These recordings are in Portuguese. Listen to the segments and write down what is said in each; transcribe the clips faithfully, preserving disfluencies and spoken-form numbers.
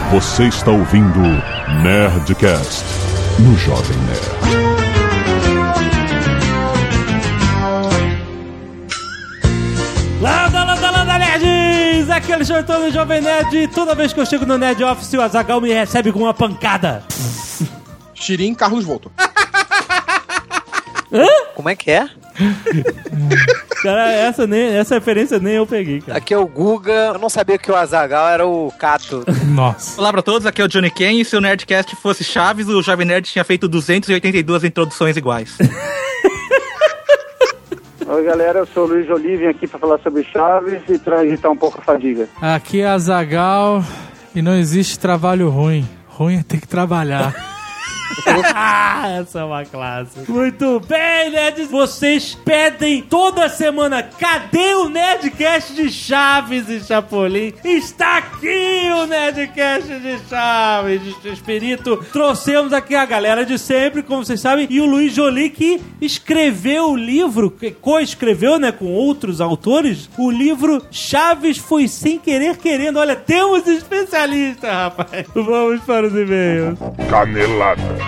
Você está ouvindo Nerdcast no Jovem Nerd. Landa, landa, landa, nerds! Aqui é o Alexandre do Jovem Nerd e toda vez que eu chego no Nerd Office, o Azaghal me recebe com uma pancada. Shirin Carlos Volto. Hã? Como é que é? Cara, essa, nem, essa referência nem eu peguei, cara. Aqui é o Guga. Eu não sabia que o Azaghal era o Cato. Nossa. Olá pra todos, aqui é o Johnny Ken. E se o Nerdcast fosse Chaves, o Jovem Nerd tinha feito duzentas e oitenta e duas introduções iguais. Oi galera, eu sou o Luiz Olivia aqui pra falar sobre Chaves e pra agitar um pouco a fadiga. Aqui é Azaghal e não existe trabalho ruim. Ruim é ter que trabalhar. Essa é uma classe. Muito bem, nerds. Vocês pedem toda semana: cadê o Nerdcast de Chaves e Chapolin? Está aqui o Nerdcast de Chaves de Espírito. Trouxemos aqui a galera de sempre, como vocês sabem, e o Luiz Jolie, que escreveu o livro, que co-escreveu, né, com outros autores, o livro Chaves Foi Sem Querer Querendo. Olha, temos especialista, rapaz. Vamos para os e-mails. Canelada.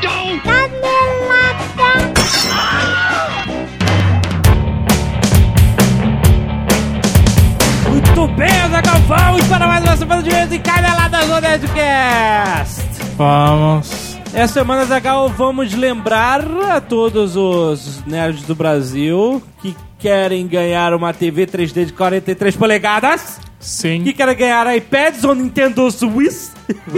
Muito bem, Azaghal, vamos para mais uma semana de e-mails e caneladas no Nerdcast. Vamos. Essa semana, Azaghal, vamos lembrar a todos os nerds do Brasil que querem ganhar uma T V três D de quarenta e três polegadas. Sim. Que querem ganhar iPads ou Nintendo Switch.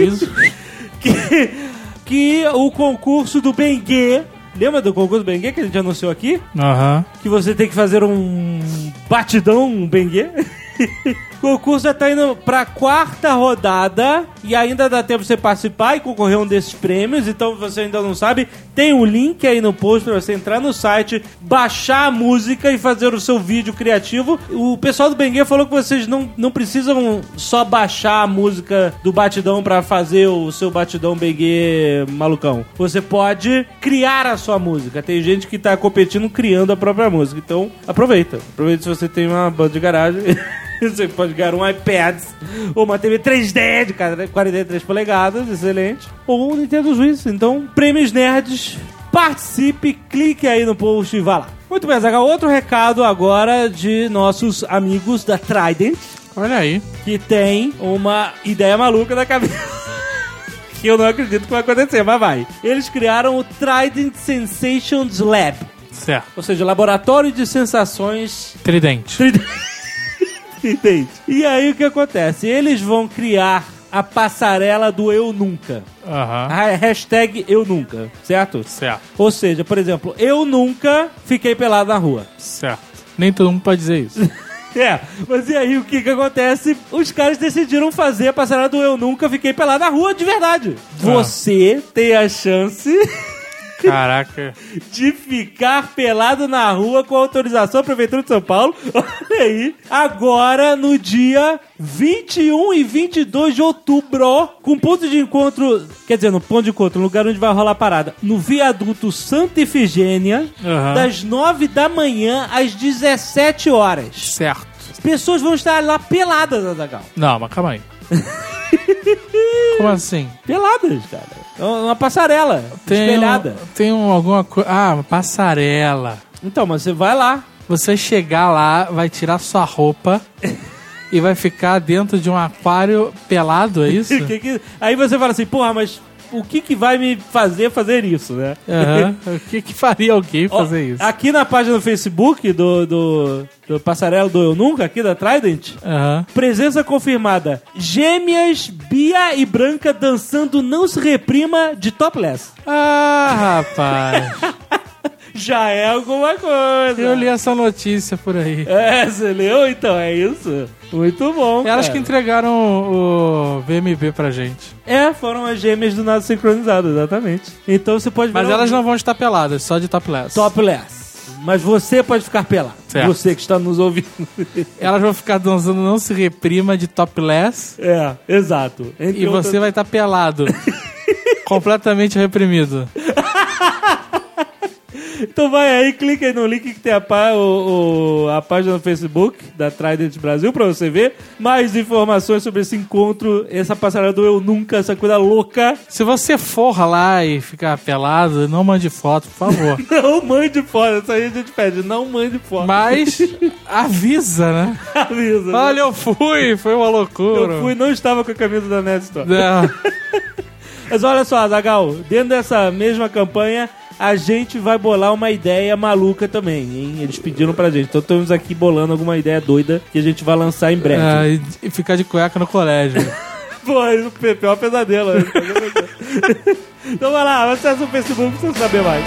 que, que o concurso do Benguê. Lembra do concurso do Benguê que a gente anunciou aqui? Aham. Uhum. Que você tem que fazer um batidão, um Benguê. O concurso já tá indo pra quarta rodada e ainda dá tempo de você participar e concorrer a um desses prêmios. Então, você ainda não sabe, tem um link aí no post pra você entrar no site, baixar a música e fazer o seu vídeo criativo. O pessoal do Benguê falou que vocês não, não precisam só baixar a música do batidão pra fazer o seu batidão Benguê malucão. Você pode criar a sua música. Tem gente que tá competindo criando a própria música. Então, aproveita. Aproveita se você tem uma banda de garagem. Você pode ganhar um iPad ou uma T V três D de quarenta e três polegadas, excelente. Ou um Nintendo Switch. Então, prêmios nerds, participe, clique aí no post e vá lá. Muito bem, Azaghal, outro recado agora de nossos amigos da Trident. Olha aí. Que tem uma ideia maluca na cabeça. Que eu não acredito que vai acontecer, mas vai. Eles criaram o Trident Sensations Lab. Certo. Ou seja, laboratório de sensações... Tridente. Tridente. Entende? E aí o que acontece? Eles vão criar a passarela do Eu Nunca. Aham. A hashtag Eu Nunca, certo? Certo. Ou seja, por exemplo, eu nunca fiquei pelado na rua. Certo. Nem todo mundo pode dizer isso. É, mas e aí o que que acontece? Os caras decidiram fazer a passarela do Eu Nunca Fiquei Pelado na rua de verdade. Ah. Você tem a chance... Caraca. de ficar pelado na rua com autorização da Prefeitura de São Paulo. Olha aí. Agora, no dia vinte e um e vinte e dois de outubro, com ponto de encontro... Quer dizer, no ponto de encontro, no lugar onde vai rolar a parada. No viaduto Santa Ifigênia, uhum. das nove da manhã às dezessete horas. Certo. As pessoas vão estar lá peladas, Azaghal. Não, mas calma aí. Como assim? Peladas, cara. Uma passarela, tem espelhada. Um, tem um, alguma coisa... Ah, uma passarela. Então, mas você vai lá. Você chegar lá, vai tirar sua roupa e vai ficar dentro de um aquário pelado, é isso? que que... Aí você fala assim, porra, mas o que que vai me fazer fazer isso, né? Uhum. O que que faria alguém fazer Ó, isso? Aqui na página do Facebook do, do, do Passarela do Eu Nunca, aqui da Trident, uhum. presença confirmada. Gêmeas Bia e Branca dançando Não Se Reprima de topless. Ah, rapaz. Já é alguma coisa. Eu li essa notícia por aí. É, você leu? Então, é isso. Muito bom, Elas cara. que entregaram o V M B pra gente. É, foram as gêmeas do nada sincronizado, exatamente. Então você pode ver... Mas elas não vão estar peladas, só de topless. Topless. Mas você pode ficar pelado. Certo. Você que está nos ouvindo. Elas vão ficar dançando Não Se Reprima de topless. É, exato. Entre e outras... você vai estar pelado. Completamente reprimido. Então vai aí, clica aí no link que tem a, pá, o, o, a página no Facebook da Trident Brasil pra você ver mais informações sobre esse encontro, essa passarela do Eu Nunca, essa coisa louca. Se você for lá e ficar pelado, não mande foto, por favor. Não mande foto, isso aí a gente pede, não mande foto. Mas avisa, né? Avisa. Né? Olha, eu fui, foi uma loucura. Eu fui, não estava com a camisa da Nerd Store. Não. Mas olha só, Azaghal, dentro dessa mesma campanha, a gente vai bolar uma ideia maluca também, hein? Eles pediram pra gente. Então estamos aqui bolando alguma ideia doida que a gente vai lançar em breve. É, e, e ficar de cueca no colégio. Pô, o pior pesadelo. Né? Então vai lá, acessa o Facebook pra você saber mais.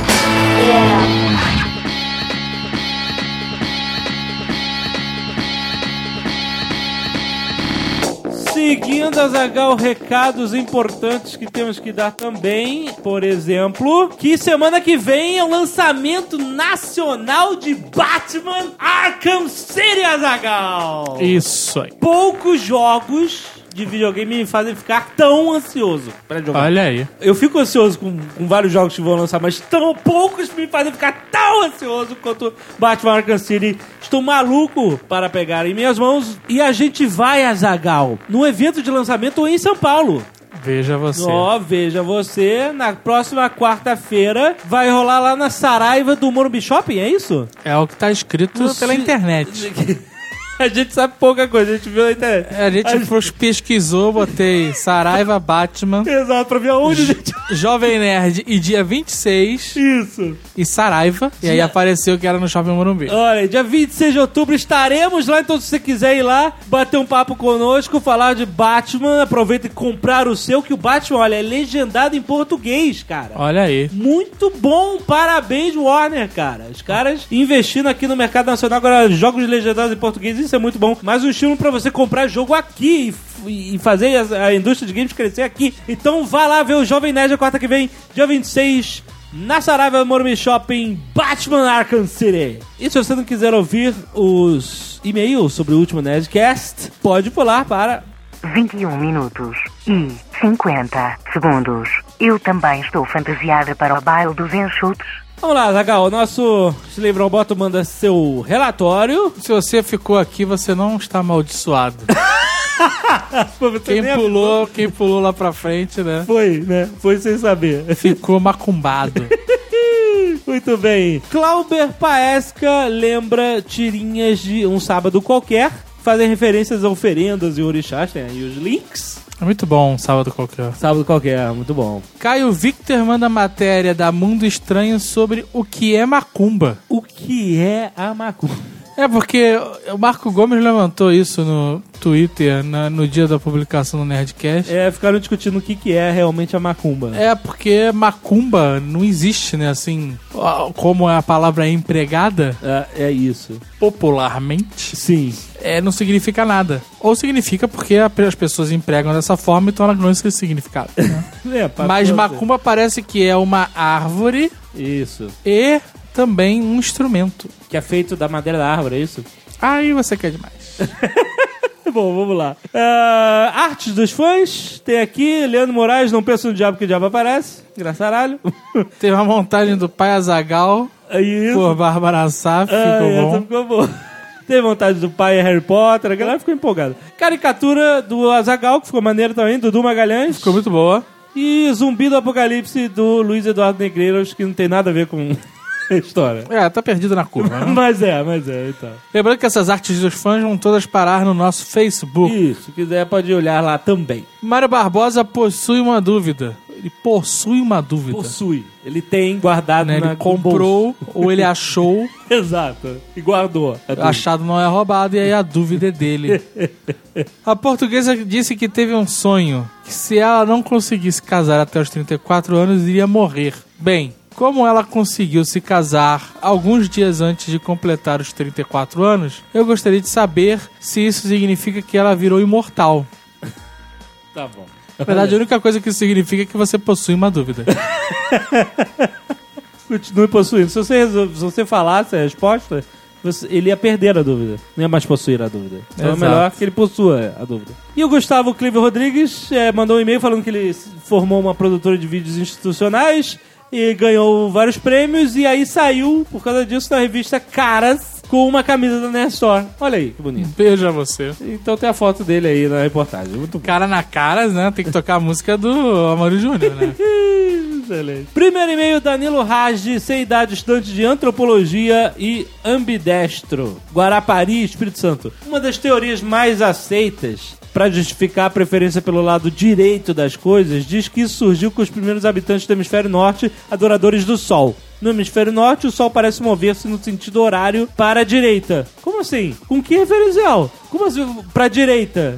Seguindo, Azaghal, recados importantes que temos que dar também. Por exemplo, que semana que vem é o lançamento nacional de Batman Arkham City, Azaghal. Isso aí. Poucos jogos de videogame me fazem ficar tão ansioso pra jogar. Olha aí. Eu fico ansioso com, com vários jogos que vão lançar, mas tão poucos me fazem ficar tão ansioso quanto Batman Arkham City. Estou maluco para pegar em minhas mãos. E a gente vai, Azaghal, no evento de lançamento em São Paulo. Veja você. Ó, veja você. Na próxima quarta-feira vai rolar lá na Saraiva do Morumbi Shopping, é isso? É o que tá escrito No pela ci- internet. A gente sabe pouca coisa, a gente viu na internet. A gente A pesquisou, botei Saraiva Batman, Exato, pra ver aonde a gente... Jovem Nerd e dia vinte e seis Isso. e Saraiva. E aí Dia- apareceu que era no Shopping Morumbi. Olha, dia vinte e seis de outubro estaremos lá, então se você quiser ir lá, bater um papo conosco, falar de Batman, aproveita e comprar o seu, que o Batman, olha, é legendado em português, cara. Olha aí. Muito bom, parabéns, Warner, cara. Os caras investindo aqui no mercado nacional, agora jogos legendados em português, isso é muito bom. Mas um estímulo pra você comprar jogo aqui e, e fazer a, a indústria de games crescer aqui. Então vá lá ver o Jovem Nerd a quarta que vem, dia vinte e seis, na Saraiva Morumbi Shopping, Batman Arkham City. E se você não quiser ouvir os e-mails sobre o último Nerdcast, pode pular para... vinte e um minutos e cinquenta segundos. Eu também estou fantasiada para o baile dos enxutos. Vamos lá, Azaghal, o nosso Slave Roboto manda seu relatório. Se você ficou aqui, você não está amaldiçoado. Pô, você Quem nem pulou, quem pulou lá pra frente, né? Foi, né? Foi sem saber. Ficou macumbado. Muito bem. Clauber Paesca lembra tirinhas de Um Sábado Qualquer. Fazem referências a oferendas e orixás. Tem aí os links. É muito bom, sábado qualquer. Sábado Qualquer, muito bom. Caio Victor manda matéria da Mundo Estranho sobre o que é macumba. O que é a macumba? É porque o Marco Gomes levantou isso no Twitter na- no dia da publicação do Nerdcast. É, ficaram discutindo o que, que é realmente a macumba. É porque macumba não existe, né? Assim, ó, como a palavra é empregada É, é isso. popularmente, Sim. é, não significa nada. Ou significa porque a- as pessoas empregam dessa forma, então ela ganhou esse significado. Né? É, passou Mas a ser. macumba parece que é uma árvore Isso. e também um instrumento. Que é feito da madeira da árvore, é isso? Aí você quer demais. Bom, vamos lá. Ah, artes dos fãs. Tem aqui, Leandro Moraes, não pensa no diabo que o diabo aparece. Engraçaralho. Teve uma montagem do Pai Azaghal Aí isso. por Bárbara Saf, Ah, ficou essa bom. ficou boa. Teve vontade do pai Harry Potter, a galera ficou empolgada. Caricatura do Azaghal, que ficou maneiro também, Dudu Magalhães. Ficou muito boa. E Zumbi do Apocalipse do Luiz Eduardo Negreiros, que não tem nada a ver com a história. É, tá perdido na curva, né? Mas é, mas é, então. Lembrando que essas artes dos fãs vão todas parar no nosso Facebook. Isso, se quiser pode olhar lá também. Mário Barbosa possui uma dúvida. Ele possui uma dúvida. Possui. Ele tem guardado Né? na Ele comprou ou ele achou. Exato. E guardou. a dúvida. Achado não é roubado, e aí a dúvida é dele. A portuguesa disse que teve um sonho, que se ela não conseguisse casar até os trinta e quatro anos, iria morrer. Bem, como ela conseguiu se casar alguns dias antes de completar os trinta e quatro anos, eu gostaria de saber se isso significa que ela virou imortal. Tá bom. Na verdade, a única coisa que isso significa é que você possui uma dúvida. Continue possuindo. Se você, resol- se você falasse a resposta, você- ele ia perder a dúvida. Não ia mais possuir a dúvida. Então Exato. é melhor que ele possua a dúvida. E o Gustavo Clive Rodrigues eh, mandou um e-mail falando que ele s- formou uma produtora de vídeos institucionais. e ganhou vários prêmios, e aí saiu, por causa disso, na revista Caras, com uma camisa da Nerd Store. Olha aí, que bonito. Beijo a você. Então tem a foto dele aí na reportagem. Muito bom. Cara na Caras, né? Tem que tocar a música do Amaury Júnior, né? Excelente. Primeiro e-mail, Danilo Raj, sem idade, estudante de antropologia e ambidestro, Guarapari, Espírito Santo. Uma das teorias mais aceitas para justificar a preferência pelo lado direito das coisas, diz que isso surgiu com os primeiros habitantes do hemisfério norte, adoradores do Sol. No hemisfério norte, o Sol parece mover-se no sentido horário para a direita. Como assim? Com que referencial? Como assim para a direita?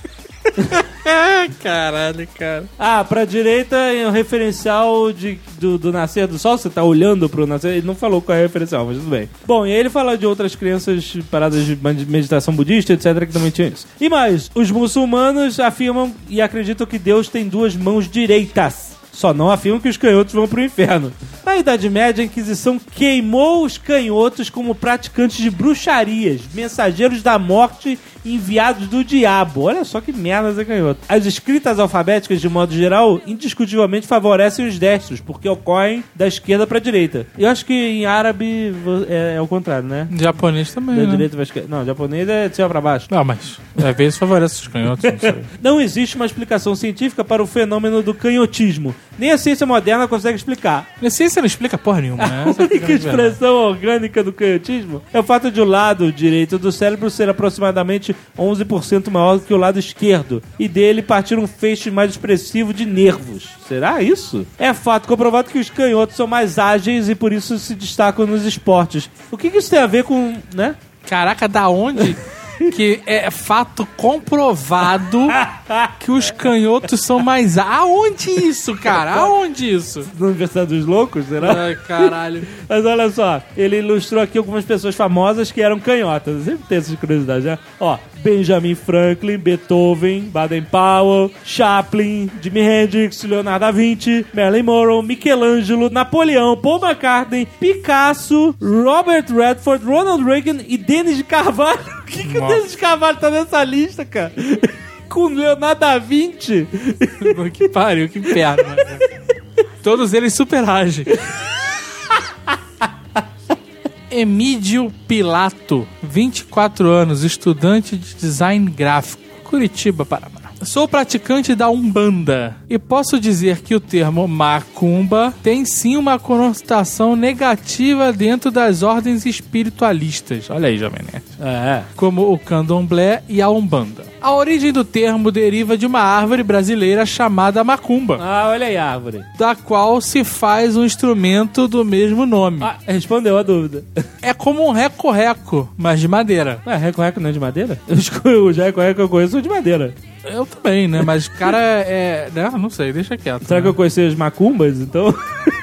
Caralho, cara. Ah, pra direita é o referencial de, do, do nascer do sol. Você tá olhando pro nascer. Ele não falou qual é o referencial, mas tudo bem. Bom, e aí ele fala de outras crenças, paradas de meditação budista, etcétera, que também tinha isso. E mais, os muçulmanos afirmam e acreditam que Deus tem duas mãos direitas. Só não afirmam que os canhotos vão pro inferno. Na Idade Média, a Inquisição queimou os canhotos como praticantes de bruxarias, mensageiros da morte enviados do diabo. Olha só que merda esse canhoto. As escritas alfabéticas, de modo geral, indiscutivelmente favorecem os destros, porque ocorrem da esquerda pra direita. Eu acho que em árabe é, é o contrário, né? Japonês também, Da né? direita pra esquerda. Não, japonês é de cima pra baixo. Não, mas às vezes favorece os canhotos, não sei. Não existe uma explicação científica para o fenômeno do canhotismo. Nem a ciência moderna consegue explicar. A ciência não explica porra nenhuma, né? A Essa é única grande verdade. expressão orgânica do canhotismo é o fato de o lado direito do cérebro ser aproximadamente onze por cento maior do que o lado esquerdo, e dele partir um feixe mais expressivo de nervos. Será isso? É fato comprovado que os canhotos são mais ágeis e por isso se destacam nos esportes. O que, que isso tem a ver com, né? Caraca, da onde que é fato comprovado que os canhotos são mais... Aonde isso, cara? Aonde isso? Na Universidade dos Loucos, será? Ai, caralho. Mas olha só, ele ilustrou aqui algumas pessoas famosas que eram canhotas. Eu sempre tenho essas curiosidades, né? Ó, Benjamin Franklin, Beethoven, Baden-Powell, Chaplin, Jimi Hendrix, Leonardo da Vinci, Marilyn Monroe, Michelangelo, Napoleão, Paul McCartney, Picasso, Robert Redford, Ronald Reagan e Denis de Carvalho. O que, que o Denis de Carvalho tá nessa lista, cara? Com Leonardo da Vinci? Que pariu, que perna. Todos eles super ágeis. Emídio Pilato, vinte e quatro anos, estudante de design gráfico, Curitiba, Paraná. Sou praticante da Umbanda e posso dizer que o termo macumba tem sim uma conotação negativa dentro das ordens espiritualistas. Olha aí, Jovem Nerd. É. Como o candomblé e a Umbanda. A origem do termo deriva de uma árvore brasileira chamada macumba, Ah, olha aí a árvore. da qual se faz um instrumento do mesmo nome. Ah, respondeu a dúvida. É como um reco-reco, mas de madeira. Ué, reco-reco não é de madeira? Os reco-reco que eu conheço são de madeira. Eu também, né? Mas o cara é... né? Não sei, deixa quieto. Será né? que eu conheci as macumbas, então?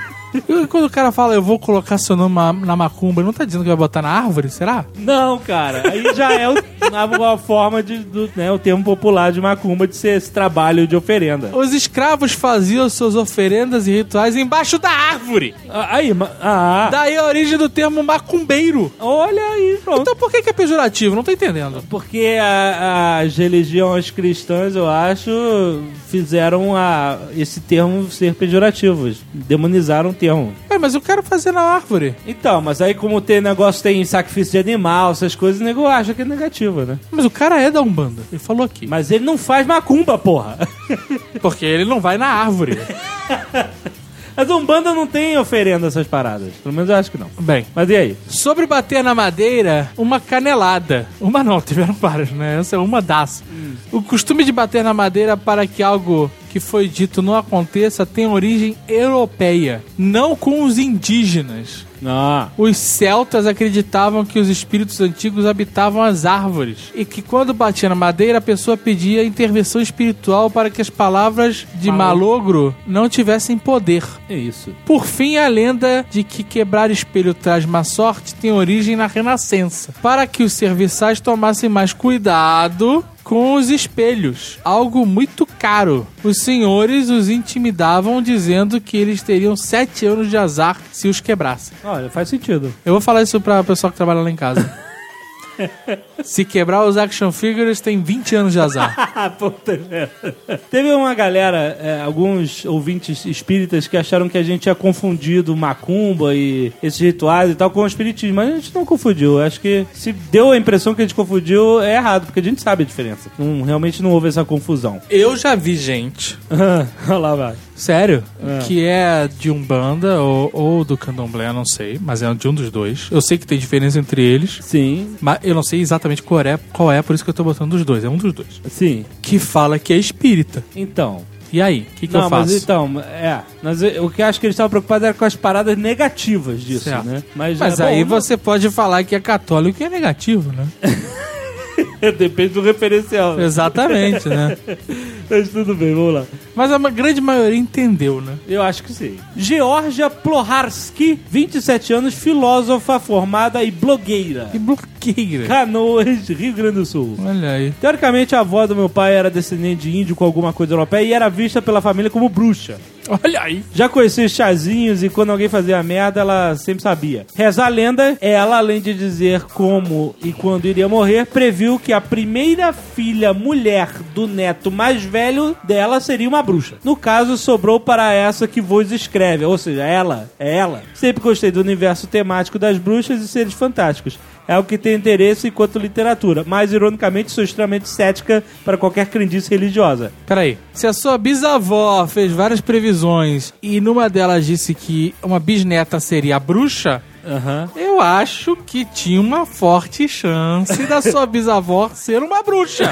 E quando o cara fala, eu vou colocar seu nome na- na macumba, não tá dizendo que vai botar na árvore, será? Não, cara. Aí já é o, a forma de, do, né, o termo popular de macumba de ser esse trabalho de oferenda. Os escravos faziam suas oferendas e rituais embaixo da árvore. Ah, aí, ma- ah, Daí a origem do termo macumbeiro. olha aí, pronto. Então por que que é pejorativo? Não tô entendendo. Porque a- as religiões cristãs, eu acho, fizeram a, esse termo ser pejorativo. Demonizaram o termo. É, mas eu quero fazer na árvore. Então, mas aí como tem negócio, tem sacrifício de animal, essas coisas, o nego acha que é negativo, né? Mas o cara é da Umbanda. Ele falou aqui. Mas ele não faz macumba, porra. Porque ele não vai na árvore. Mas a Umbanda não tem oferenda essas paradas. Pelo menos eu acho que não. Bem, Mas e aí? sobre bater na madeira, uma canelada. Uma não, tiveram várias, né? Essa é uma das. O costume de bater na madeira para que algo que foi dito não aconteça tem origem europeia, não com os indígenas. Ah, Os celtas acreditavam que os espíritos antigos habitavam as árvores e que quando batia na madeira a pessoa pedia intervenção espiritual para que as palavras de malogro não tivessem poder. é isso. Por fim, a lenda de que quebrar espelho traz má sorte tem origem na Renascença, para que os serviçais tomassem mais cuidado com os espelhos, algo muito caro. Os senhores os intimidavam dizendo que eles teriam sete anos de azar se os quebrassem. Olha, faz sentido. Eu vou falar isso pra pessoal que trabalha lá em casa. Se quebrar os action figures, tem vinte anos de azar. Puta merda. Teve uma galera, é, alguns ouvintes espíritas que acharam que a gente tinha confundido macumba e esses rituais e tal com o espiritismo, mas a gente não confundiu. Acho que se deu a impressão que a gente confundiu, é errado, porque a gente sabe a diferença. Não, realmente não houve essa confusão. Eu já vi gente... Olha lá, vai. Sério? É. Que é de Umbanda ou, ou do Candomblé, não sei, mas é de um dos dois. Eu sei que tem diferença entre eles. Sim. Mas eu não sei exatamente qual é, qual é, por isso que eu tô botando os dois. É um dos dois. Sim. Que fala que é espírita. Então... E aí? O que, que não, eu faço? Mas então, é. Mas eu- o que eu acho que eles estavam preocupados era com as paradas negativas disso, Certo. né? Mas, Mas é aí bom, você pode falar que é católico e é negativo, né? depende do referencial. Exatamente, né? Mas tudo bem, vamos lá. Mas a ma- grande maioria entendeu, né? Eu acho que sim. Georgia Ploharski, vinte e sete anos, filósofa formada e blogueira. Que bloqueira. Canoas, Rio Grande do Sul. Olha aí. Teoricamente, a avó do meu pai era descendente de índio com alguma coisa europeia e era vista pela família como bruxa. Olha aí. Já conhecia os chazinhos e quando alguém fazia merda, ela sempre sabia. Reza a lenda, ela, além de dizer como e quando iria morrer, previu que a primeira filha mulher do neto mais velho dela seria uma bruxa. No caso, sobrou para essa que vos escreve, ou seja, ela, é ela. Sempre gostei do universo temático das bruxas e seres fantásticos. É o que tem interesse enquanto literatura, mas ironicamente sou extremamente cética para qualquer crendice religiosa. Peraí. Se a sua bisavó fez várias previsões e numa delas disse que uma bisneta seria a bruxa, Aham. eu acho que tinha uma forte chance da sua bisavó ser uma bruxa.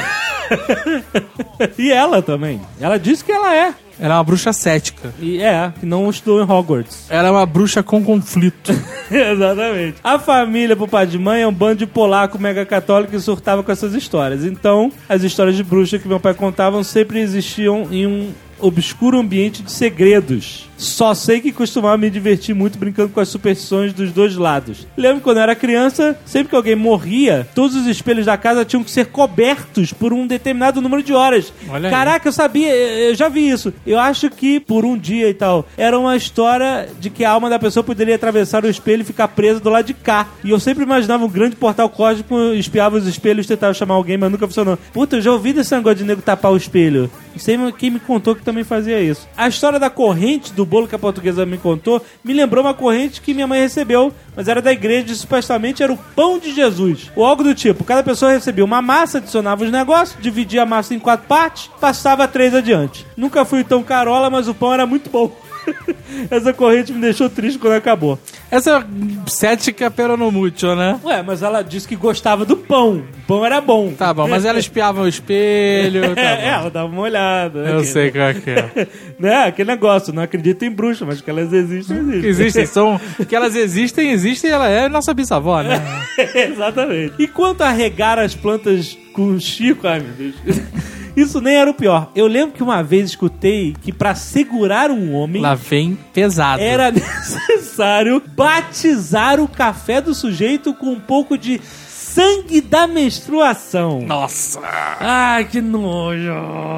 E ela também. Ela disse que ela é. Ela é uma bruxa cética. E é, que não estudou em Hogwarts. Ela é uma bruxa com conflito. Exatamente. A família, por pai de mãe, é um bando de polaco mega católico que surtava com essas histórias. Então, as histórias de bruxa que meu pai contavam sempre existiam em um obscuro ambiente de segredos. Só sei que costumava me divertir muito brincando com as superstições dos dois lados. Lembro que quando eu era criança, sempre que alguém morria, todos os espelhos da casa tinham que ser cobertos por um determinado número de horas. Olha aí. Caraca, eu sabia, eu já vi isso. Eu acho que por um dia e tal, era uma história de que a alma da pessoa poderia atravessar o espelho e ficar presa do lado de cá. E eu sempre imaginava um grande portal cósmico, espiava os espelhos, tentava chamar alguém, mas nunca funcionou. Puta, eu já ouvi desse negócio de nego tapar o espelho. Não sei quem me contou que também fazia isso. A história da corrente do bolo que a portuguesa me contou me lembrou uma corrente que minha mãe recebeu, mas era da igreja e supostamente era o pão de Jesus. Ou algo do tipo. Cada pessoa recebia uma massa, adicionava os negócios, dividia a massa em quatro partes, passava três adiante. Nunca fui tão carola, mas o pão era muito bom. Essa corrente me deixou triste quando acabou. Essa é cética pero no mucho, né? Ué, mas ela disse que gostava do pão. O pão era bom. Tá bom, mas ela espiava o espelho. Tá É, bom. ela dava uma olhada. né? Eu sei qual é que é. Né? Aquele negócio, não acredito em bruxa, mas que elas existem, existem. Existem, são. Que elas existem, existem e ela é nossa bisavó, né? Exatamente. E quanto a regar as plantas com Chico, ai meu Deus. Isso nem era o pior. Eu lembro que uma vez escutei que pra segurar um homem Lá vem pesado. era necessário batizar o café do sujeito com um pouco de sangue da menstruação. Nossa! Ai, que nojo!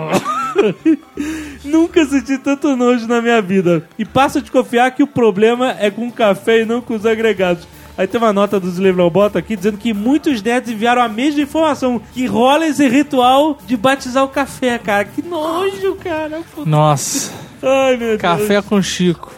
Nunca senti tanto nojo na minha vida. E passo a desconfiar que o problema é com o café e não com os agregados. Aí tem uma nota do Zilevão Bota aqui dizendo que muitos netos enviaram a mesma informação, que rola esse ritual de batizar o café, cara. Que nojo, cara. Nossa! Ai, meu Deus. Café com Chico.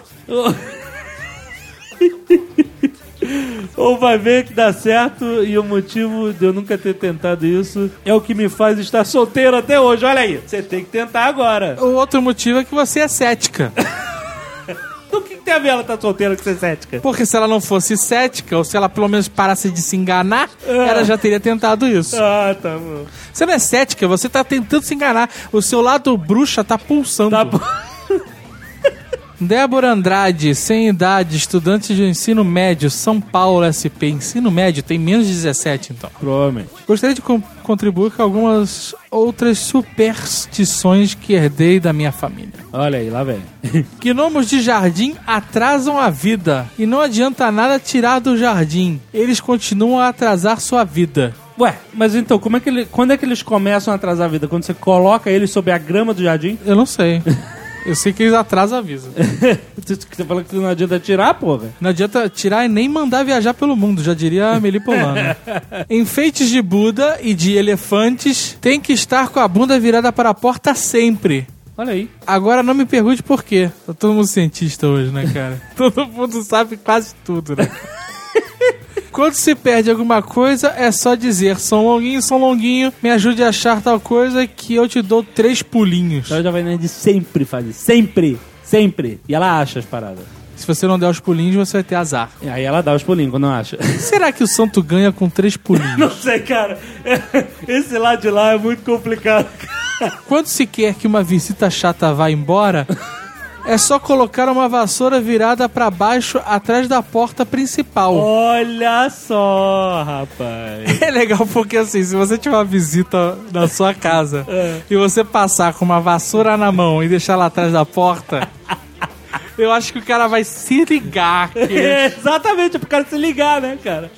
Ou vai ver que dá certo e o motivo de eu nunca ter tentado isso é o que me faz estar solteiro até hoje. Olha aí, você tem que tentar agora. O outro motivo é que você é cética. O que, que tem a ver ela estar solteira com ser cética? Porque se ela não fosse cética, ou se ela pelo menos parasse de se enganar, ela já teria tentado isso. Ah, tá bom. Você não é cética, você tá tentando se enganar. O seu lado bruxa tá pulsando. Tá bom. Débora Andrade, sem idade, estudante de ensino médio, São Paulo, S P. Ensino médio, tem menos de dezessete, então. Provavelmente. Gostaria de com- contribuir com algumas outras superstições que herdei da minha família. Olha aí, lá vem. Gnomos de jardim atrasam a vida. E não adianta nada tirar do jardim. Eles continuam a atrasar sua vida. Ué, mas então, como é que ele, quando é que eles começam a atrasar a vida? Quando você coloca eles sob a grama do jardim? Eu não sei. Eu sei que eles atrasam a visa. Você falou que não adianta tirar, porra? Não adianta tirar e nem mandar viajar pelo mundo, já diria a Meli Polano. Enfeites de Buda e de elefantes tem que estar com a bunda virada para a porta sempre. Olha aí. Agora não me pergunte por quê. Tá todo mundo cientista hoje, né, cara? Todo mundo sabe quase tudo, né? Quando se perde alguma coisa, é só dizer São Longuinho, São Longuinho, me ajude a achar tal coisa que eu te dou três pulinhos. Então a Jovem Nerd sempre faz isso. Sempre. Sempre. E ela acha as paradas. Se você não der os pulinhos, você vai ter azar. E aí ela dá os pulinhos quando não acha. Será que o santo ganha com três pulinhos? Não sei, cara. Esse lá de lá é muito complicado. Quando se quer que uma visita chata vá embora, é só colocar uma vassoura virada pra baixo atrás da porta principal. Olha só, rapaz. É legal porque assim, se você tiver uma visita na sua casa é. e você passar com uma vassoura na mão e deixar lá atrás da porta, eu acho que o cara vai se ligar. Que... É, exatamente, é pro cara se ligar, né, cara?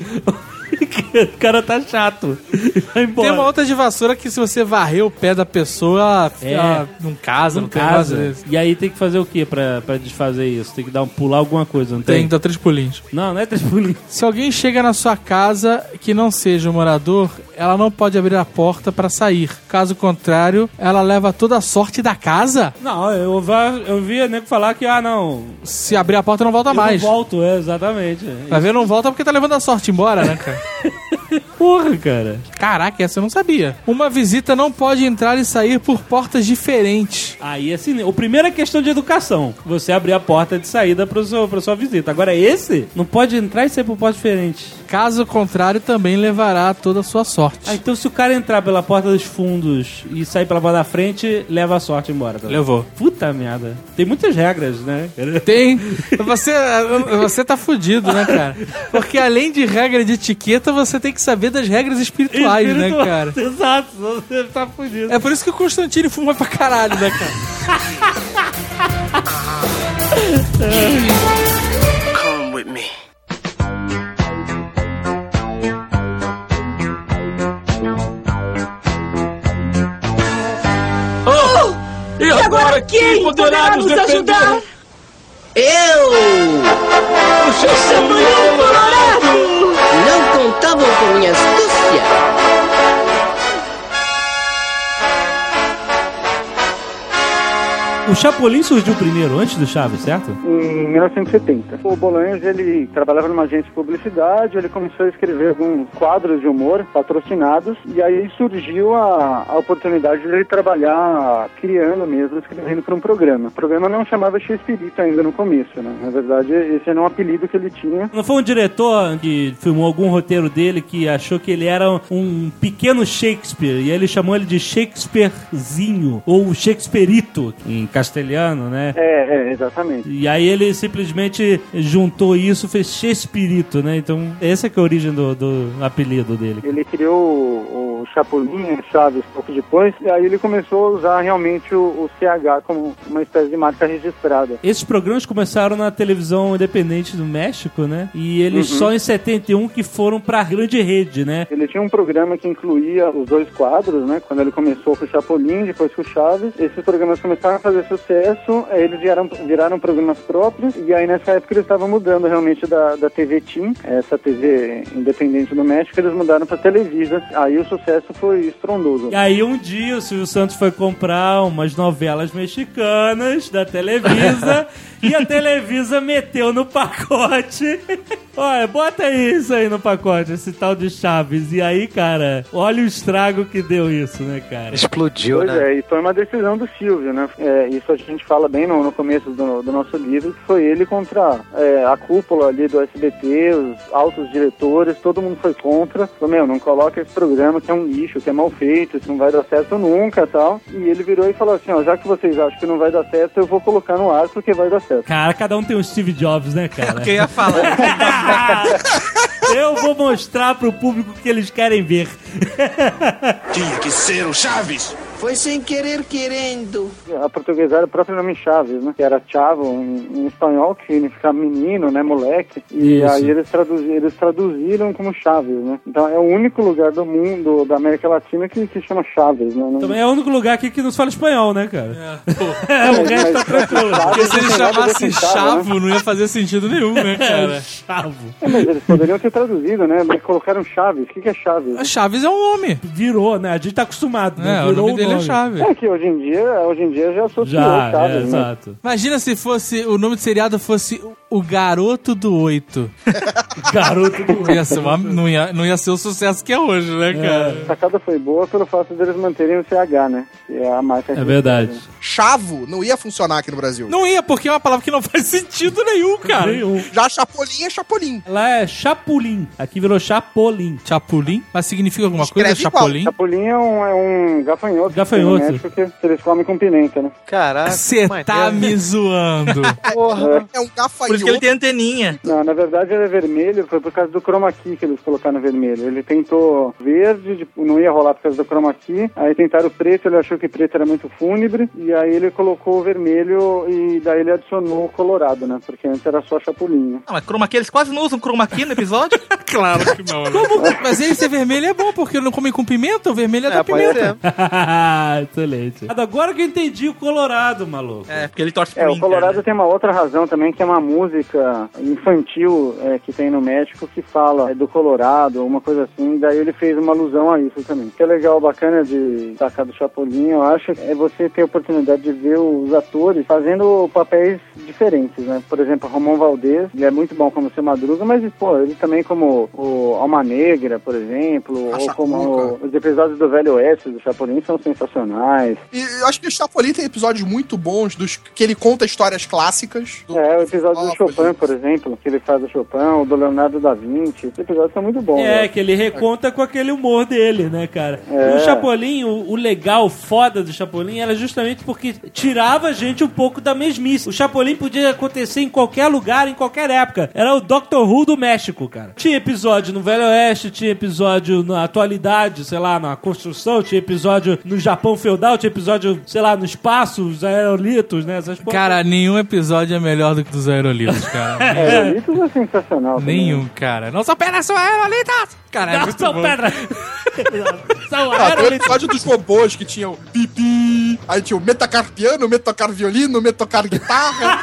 O cara tá chato. Vai embora. Tem uma outra de vassoura que se você varrer o pé da pessoa, é. ela não casa, não, não casa. Tem e aí tem que fazer o que pra, pra desfazer isso? Tem que dar um pular alguma coisa, não tem? Tem que dar três pulinhos. Não, não é três pulinhos. Se alguém chega na sua casa que não seja um morador, ela não pode abrir a porta pra sair. Caso contrário, ela leva toda a sorte da casa? Não, eu, eu vi nego falar que, ah, não... Se abrir a porta não volta eu mais. não volto, é, exatamente. Vai ver, não volta porque tá levando a sorte embora, né, cara? Porra, cara. Caraca, essa eu não sabia. Uma visita não pode entrar e sair por portas diferentes. Aí, assim, o primeiro é questão de educação. Você abrir a porta de saída pro seu, pra sua visita. Agora, esse não pode entrar e sair por portas diferentes. Caso contrário, também levará toda a sua sorte. Ah, então se o cara entrar pela porta dos fundos e sair pela porta da frente, leva a sorte embora. Tá? Levou. Puta merda. Tem muitas regras, né? Tem. Você, você tá fudido, né, cara? Porque além de regra de etiqueta, você tem que saber das regras espirituais, Espiritual. né, cara? Exato. Você tá fudido. É por isso que o Constantino fuma pra caralho, né, cara? Come with me. E agora quem poderá nos ajudar? Eu! O Chapolin Colorado! Não contavam com minha astúcia! O Chapolin surgiu primeiro, antes do Chaves, certo? Em mil novecentos e setenta. O Bolanhos, ele trabalhava numa agência de publicidade, ele começou a escrever alguns quadros de humor patrocinados, e aí surgiu a, a oportunidade de ele trabalhar criando mesmo, escrevendo para um programa. O programa não chamava Chespirito ainda no começo, né? Na verdade, esse era um apelido que ele tinha. Não foi um diretor que filmou algum roteiro dele que achou que ele era um pequeno Shakespeare, e aí ele chamou ele de Shakespearezinho, ou Shakespearito, em castelhano, né? É, é, exatamente. E aí ele simplesmente juntou isso, fez Chespirito, né? Então, essa é que é a origem do, do apelido dele. Ele criou o, o Chapolin, Chaves, pouco depois, e aí ele começou a usar realmente o, o C H como uma espécie de marca registrada. Esses programas começaram na televisão independente do México, né? E eles uhum. só em setenta e um que foram pra grande rede, né? Ele tinha um programa que incluía os dois quadros, né? Quando ele começou com o Chapolin, depois com o Chaves. Esses programas começaram a fazer sucesso, eles viraram, viraram programas próprios, e aí nessa época eles estavam mudando realmente da, da T V Tim, essa T V independente do México, eles mudaram pra Televisa, aí o sucesso foi estrondoso. E aí um dia o Silvio Santos foi comprar umas novelas mexicanas da Televisa e a Televisa meteu no pacote. Olha, bota isso aí no pacote, esse tal de Chaves. E aí, cara, olha o estrago que deu isso, né, cara? Explodiu, pois né? Pois é, e foi uma decisão do Silvio, né? É, isso a gente fala bem no, no começo do, do nosso livro, que foi ele contra é, a cúpula ali do S B T, os altos diretores, todo mundo foi contra. Falou, meu, não coloca esse programa que é um lixo, que é mal feito, isso não vai dar certo nunca, tal. E ele virou e falou assim, ó, já que vocês acham que não vai dar certo, eu vou colocar no ar porque vai dar certo. Cara, cada um tem um Steve Jobs, né, cara? É o que eu ia falar. Eu vou mostrar pro público o que eles querem ver. Tinha que ser o Chaves. Foi sem querer querendo. A portuguesada, o próprio nome Chaves, né? Que era Chavo, em, em espanhol, que significa menino, né? Moleque. E Isso. aí eles, traduzi, eles traduziram como Chaves, né? Então é o único lugar do mundo, da América Latina, que, que chama Chaves, né? Não... Também é o único lugar aqui que nos fala espanhol, né, cara? É, É, o resto tá tranquilo. Porque se ele não tem nada a ver chamasse com chavo, chavo, não ia fazer sentido nenhum, né, cara? Chavo. É, mas eles poderiam ter traduzido, né? Mas colocaram Chaves. O que, que é Chaves? A Chaves é um nome. Virou, né? A gente tá acostumado, né? É, o Virou nome dele é Chaves. É que hoje em dia, hoje em dia já associou Já, Chaves, é, né? exato. Imagina se fosse, o nome do seriado fosse O Garoto do Oito. Garoto do Ia ser uma- não, ia, não ia ser o sucesso que é hoje, né, cara? A sacada foi boa pelo fato deles manterem o C H, né? Que é a marca. É verdade. Chavo não ia funcionar aqui no Brasil. Não ia, porque é uma palavra que não faz sentido nenhum, cara. Nenhum. Já Chapolin é Chapolin. Lá é Chapulim. Aqui virou Chapolin. Chapulim? Mas significa alguma coisa, Escreve igual. Chapolin? Chapulim é um, é um gafanhoto. Gafanhoto. Que tem no México que eles comem com pimenta, né? Caraca. Você tá me zoando. Porra. É um Por gafanhoto. isso que ele tem anteninha. Não, na verdade ele é vermelho, foi por causa do chroma key que eles colocaram vermelho. Ele tentou verde, tipo, não ia rolar por causa do chroma key, aí tentaram preto, ele achou que preto era muito fúnebre, e aí ele colocou o vermelho e daí ele adicionou o colorado, né? Porque antes era só Chapulinha. Não, mas chroma key, eles quase não usam chroma key no episódio. Claro que não, né? Mas ele ser vermelho é bom, porque ele não come com pimenta, o vermelho é, da pode pimenta. ser. Excelente. Agora que eu entendi o Colorado, maluco. É, porque ele torce pro É, o Inter, Colorado né? tem uma outra razão também, que é uma música infantil é, que tem no México que fala é, do Colorado, uma coisa assim, daí ele fez uma alusão a isso também. O que é legal, bacana de sacar do Chapolin, eu acho, é você ter a oportunidade de ver os atores fazendo papéis diferentes, né? Por exemplo, Ramon Valdez, ele é muito bom como Seu Madruga, mas, pô, ele também como o Alma Negra, por exemplo, A ou como Chacuca. os episódios do Velho Oeste do Chapolin são sensacionais. E eu acho que o Chapolin tem episódios muito bons, dos que ele conta histórias clássicas. Do... É, o episódio do Chopin, por exemplo, que ele faz o Chopin, o do Leonardo da Vinci, esses episódios são muito bons. É, né? que ele reconta com aquele humor dele, né, cara? É. E o Chapolin, o, o legal, foda do Chapolin, era justamente porque tirava a gente um pouco da mesmice. O Chapolin podia acontecer em qualquer lugar, em qualquer época. Era o Doctor Who do México, cara. Tinha episódio no Velho Oeste, tinha episódio na atualidade, sei lá, na construção, tinha episódio no Japão feudal, tinha episódio, sei lá, no espaço, os aerolitos, né? Essas porra. Cara, nenhum episódio é melhor do que dos aerolitos, cara. É, isso é sensacional. também. Nenhum, cara. Não são pedras, são aerolitos! Cara, é Não, muito são bom. pedra. São Ah, tem o aerolitos. episódio dos robôs que tinha o pipi, aí tinha o metacar piano, metacar violino, metacar guitarra.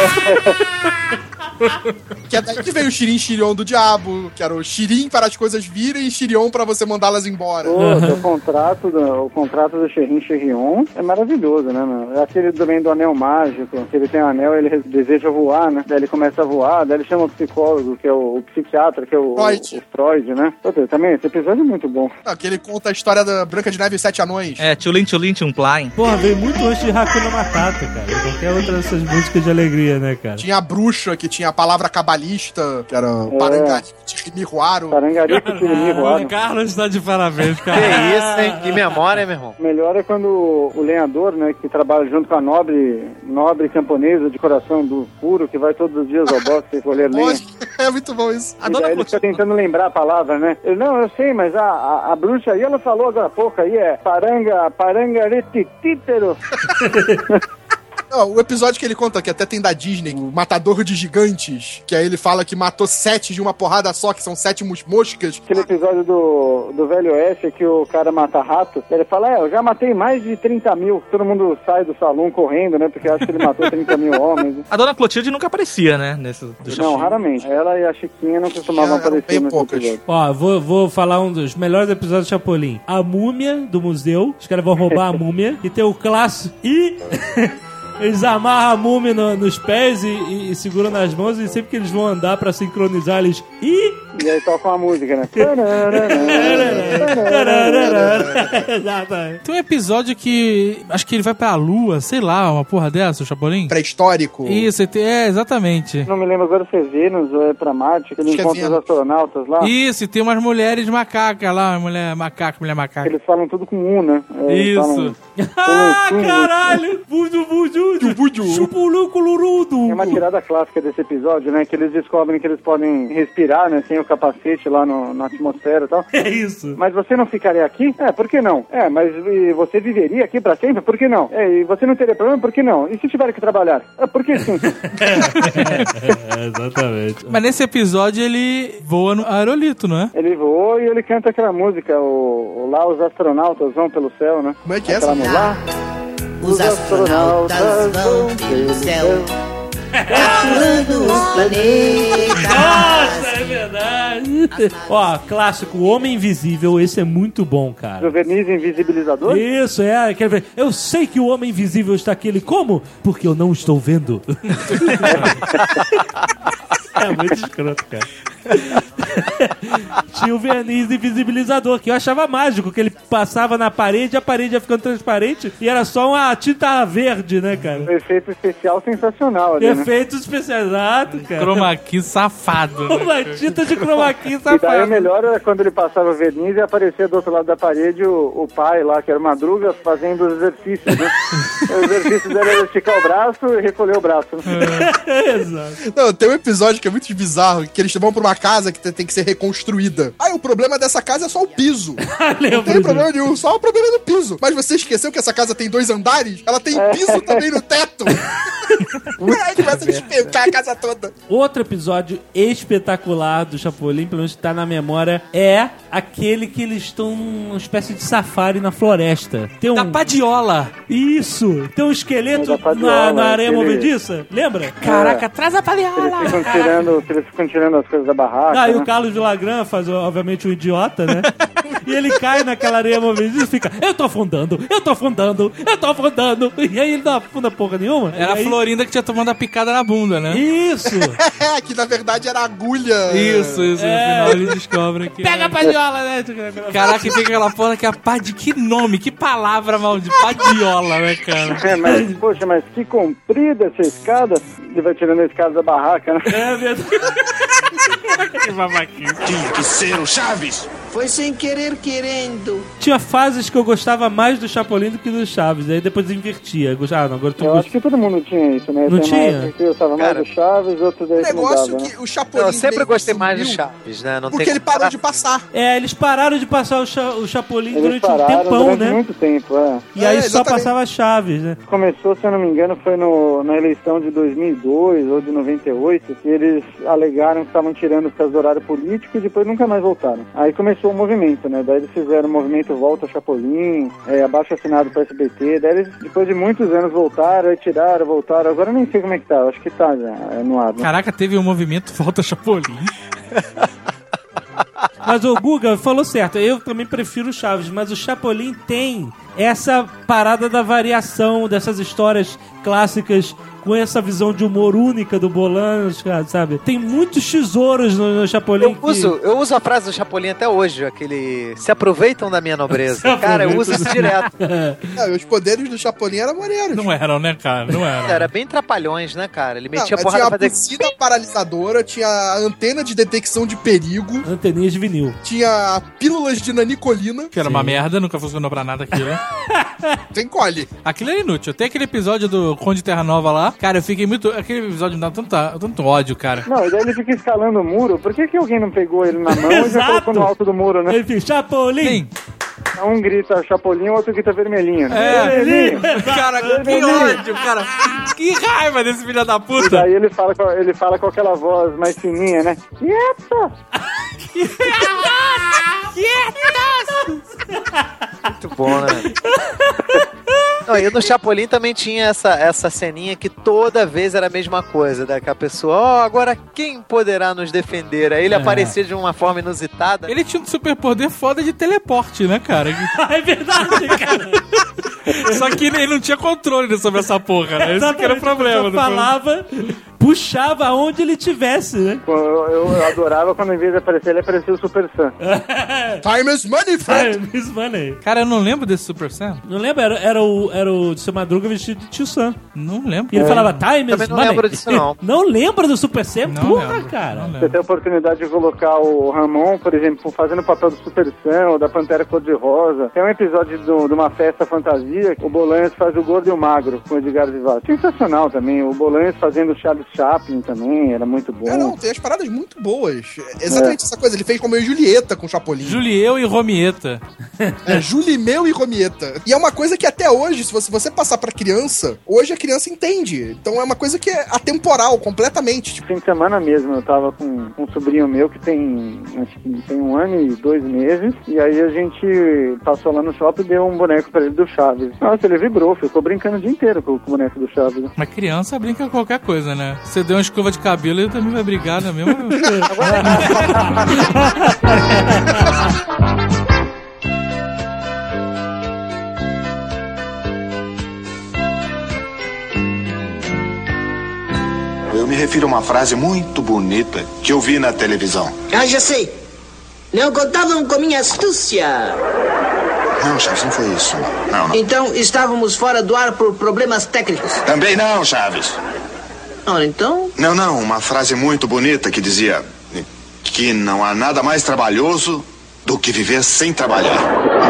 Que é daí que veio o Xirin Xirion do diabo, que era o Xirin para as coisas virem e Xirion para você mandá-las embora. Pô, o contrato do, o contrato do Xerrin Xerrion é maravilhoso, né, mano? É aquele também do anel mágico, que ele tem um anel, ele deseja voar, né? Daí ele começa a voar, daí ele chama o psicólogo, que é o, o psiquiatra, que é o Freud. o, o Freud, né? Pô, também, esse episódio é muito bom. Ah, que ele conta a história da Branca de Neve e Sete Anões. É, Tchulin Tchulin Tchumplain. Porra, veio muito antes de Hakuna Matata, cara. Qualquer outra dessas músicas de alegria, né, cara? Tinha a bruxa, que tinha a palavra cabalista, que era o É. Parangari Tirimiruaro. Parangarico Tirimiruaro. O Carlos tá de parabéns, cara. Que isso, hein? Que memória, meu irmão. O melhor é quando o lenhador, né, que trabalha junto com a nobre, nobre camponesa de coração do puro, que vai todos os dias ao bosque colher lenha. É muito bom isso. A E dona daí ele fica Clotilde. tentando lembrar a palavra, né? Ele, não, eu sei, mas a, a, a bruxa aí, ela falou agora há pouco aí, é paranga, parangaretitítero. Não, o episódio que ele conta, que até tem da Disney, o Matador de Gigantes, que aí ele fala que matou sete de uma porrada só, que são sete mos- moscas. Aquele episódio do, do Velho Oeste que o cara mata rato, ele fala, é, eu já matei mais de trinta mil. Todo mundo sai do salão correndo, né? Porque acha que ele matou trinta mil homens. A dona Clotilde nunca aparecia, né? Nesse, do Não, Chapolin. raramente. Ela e a Chiquinha não costumavam Eram aparecer bem nesse poucas. episódio. Ó, vou, vou falar um dos melhores episódios do Chapolin. A múmia do museu. Os caras vão roubar a múmia. E tem o clássico. E eles amarram a múmia no- nos pés e, e- e seguram nas mãos. E sempre que eles vão andar pra sincronizar, eles. E. E aí toca uma música, né? Exatamente. Tem um episódio que acho que ele vai pra lua, sei lá, uma porra dessa, o Chapolin. Pré-histórico. Isso, ele tem- é, exatamente. Não me lembro agora se é Vênus ou é pra Marte, que ele Acho que é encontra os Vênus. astronautas lá. Isso, e tem umas mulheres macacas lá, mulher macaca, mulher macaca. Eles falam tudo com um, né? É, eles Isso. falam- Ah, caralho! Vudu, vudu! Chupuluculurudo. É uma tirada clássica desse episódio, né? Que eles descobrem que eles podem respirar, né? Sem o capacete lá no, na atmosfera e tal. É isso. Mas você não ficaria aqui? É, por que não? É, mas e você viveria aqui pra sempre? Por que não? É, e você não teria problema? Por que não? E se tiver que trabalhar? É, por que sim? é, exatamente. Mas nesse episódio ele voa no aerolito, não é? Ele voa e ele canta aquela música, o, o lá os astronautas vão pelo céu, né? Como é que é essa? Lá, os astronautas vão pelo céu, calculando os planetas. Nossa, é verdade. Ó, clássico, o Homem Invisível, esse é muito bom, cara. O verniz invisibilizador? Isso, é. Quer ver? Eu sei que o Homem Invisível está aqui. Ele, como? Porque eu não estou vendo. É muito escroto, cara. Tinha o verniz invisibilizador, que eu achava mágico, que ele passava na parede, a parede ia ficando transparente e era só uma tinta verde, né, cara? Um efeito especial sensacional ali, Efeitos né? especiais, exato, cara. Chroma key safado. Né, uma tinta de chroma key safado. E daí o melhor era quando ele passava o verniz e aparecia do outro lado da parede o, o pai lá, que era o Madruga, fazendo os exercícios, né? O exercício dele era esticar o braço e recolher o braço. É. Exato. Não, tem um episódio que é muito bizarro, que eles vão pra uma casa que tem que ser reconstruída. Aí o problema dessa casa é só o piso. Não tem problema nenhum, só o problema é do piso. Mas você esqueceu que essa casa tem dois andares? Ela tem piso também no teto. Aí começa a despencar a casa toda. Outro episódio espetacular do Chapolin, pelo menos que tá na memória, é aquele que eles estão numa espécie de safari na floresta. Tem um... Da Padiola. Isso. Tem um esqueleto Padiola, na, na areia aquele... movediça. Lembra? Caraca, é. Traz a Padiola. Eles ficam, tirando, eles ficam tirando as coisas da barraca. Ah, né? e o Carlos Villagrán faz, obviamente, um idiota, né? E ele cai naquela areia movediça e fica, eu tô afundando, eu tô afundando, eu tô afundando. E aí ele não afunda porra nenhuma. Era aí... a Florinda que tinha tomado a picada na bunda, né? Isso. É, que na verdade era agulha. Isso, isso. É. No final eles descobrem que... Pega é... a padiola, né? Caraca, e fica aquela porra que é a pá de que nome, que palavra maldita, padiola, né, cara? É, mas, poxa, mas que comprida essa escada. Ele vai tirando a escada da barraca, né? É verdade. Que babaquinho. Tinha que ser o Chaves. Foi sem querer querendo. Tinha fases que eu gostava mais do Chapolin do que do Chaves. Aí depois invertia. Ah, não, agora tu Eu gost... acho que todo mundo tinha isso, né? Não Tem tinha? mais que eu gostava mais Cara, do Chaves, outros daí O que negócio mudava, que né? o Chapolin Eu sempre meio gostei que mais do sumiu, Chaves, né? Não porque tem ele como parou parar. de passar. É, eles pararam de passar o, cha... o Chapolin Eles durante um pararam tempão, durante né? muito tempo, é. E aí É, só exatamente. passava Chaves, né? Começou, se eu não me engano, foi no, na eleição de dois mil e dois ou de noventa e oito, que eles alegaram que estavam tirando por causa do horário político e depois nunca mais voltaram. Aí começou o movimento, né? Daí eles fizeram o movimento Volta Chapolin, é, abaixo assinado para S B T, daí eles, depois de muitos anos, voltaram, aí tiraram, voltaram, agora eu nem sei como é que tá, eu acho que tá já, é no ar. Né? Caraca, teve um movimento Volta Chapolin. Mas o Guga falou certo, eu também prefiro o Chaves, mas o Chapolin tem essa parada da variação dessas histórias clássicas com essa visão de humor única do Bolanos, sabe? Tem muitos tesouros no, no Chapolin. Eu que... uso, eu uso a frase do Chapolin até hoje, aquele... Se aproveitam da minha nobreza. Cara, eu uso isso direto. Não, os poderes do Chapolin eram maneiros. Não eram, né, cara? Não eram. Era bem trapalhões, né, cara? Ele Não, metia mas porrada tinha a pra fazer... bucina paralisadora, tinha a antena de detecção de perigo, Anteninhas de vinil. tinha pílulas de nanicolina. Que era uma merda, nunca funcionou pra nada aquilo. Tem colhe. Aquilo era inútil. Tem aquele episódio do Conde Terra Nova lá. Cara, eu fiquei muito... Aquele episódio me dá tanto, tanto ódio, cara. Não, e daí ele fica escalando o muro, por que que alguém não pegou ele na mão e já colocou no alto do muro, né? Ele fica, Chapolin! Sim. Um grita Chapolin, o outro grita vermelhinho. Né? É, Vermelhinho. cara, que Vermelhinho. ódio, cara. Que raiva desse filho da E puta. daí ele fala, com, ele fala com aquela voz mais fininha, né? Quieto! Muito bom, né? Não, e no Chapolin também tinha essa, essa ceninha que toda vez era a mesma coisa, né? Que a pessoa, ó, oh, agora quem poderá nos defender? Aí ele É. aparecia de uma forma inusitada. Ele tinha um superpoder foda de teleporte, né, cara? É verdade, cara. Só que ele não tinha controle sobre essa porra, né? Esse que era o problema. Só do falava, puxava onde ele tivesse, né? Eu, eu adorava quando, em vez de aparecer, ele aparecia o Super Sam. Time is money, friend! Time is money. Cara, eu não lembro desse Super Sam. Não lembro? Era, era, o, era o Seu Madruga vestido de Tio Sam. Não lembro. E ele é. falava Time is Também não money. lembro disso, não. Não lembra do Super Sam? Não Porra, lembro. cara. Não Você tem a oportunidade de colocar o Ramon, por exemplo, fazendo o papel do Super Sam ou da Pantera Cor-de-Rosa. Tem um episódio do, de uma festa fantasia, o Bolanhos faz o Gordo e o Magro com o Edgar Vivace. Sensacional também. O Bolanhos fazendo o Charles Chaplin também, era muito bom. É, não, tem as paradas muito boas. Exatamente é. essa coisa. Ele fez Romeu e Julieta com o Chapolin. Julieu e Romieta. É, Julimeu e Romieta. E é uma coisa que até hoje, se você, você passar pra criança, hoje a criança entende. Então é uma coisa que é atemporal, completamente. Tipo. Fim de semana mesmo, eu tava com um sobrinho meu que tem, acho que tem um ano e dois meses, e aí a gente passou lá no shopping e deu um boneco pra ele do Chaves. Nossa, ele vibrou, ficou brincando o dia inteiro com o boneco do Chaves. Mas criança brinca com qualquer coisa, né? Você deu uma escova de cabelo, ele também vai brigar, não é mesmo? Eu me refiro a uma frase muito bonita que eu vi na televisão. Ah, já sei. Não contavam com minha astúcia. Não, Chaves, não foi isso. Não, não. Então estávamos fora do ar por problemas técnicos. Também não, Chaves. Ora, então... Não, não, uma frase muito bonita que dizia que não há nada mais trabalhoso do que viver sem trabalhar.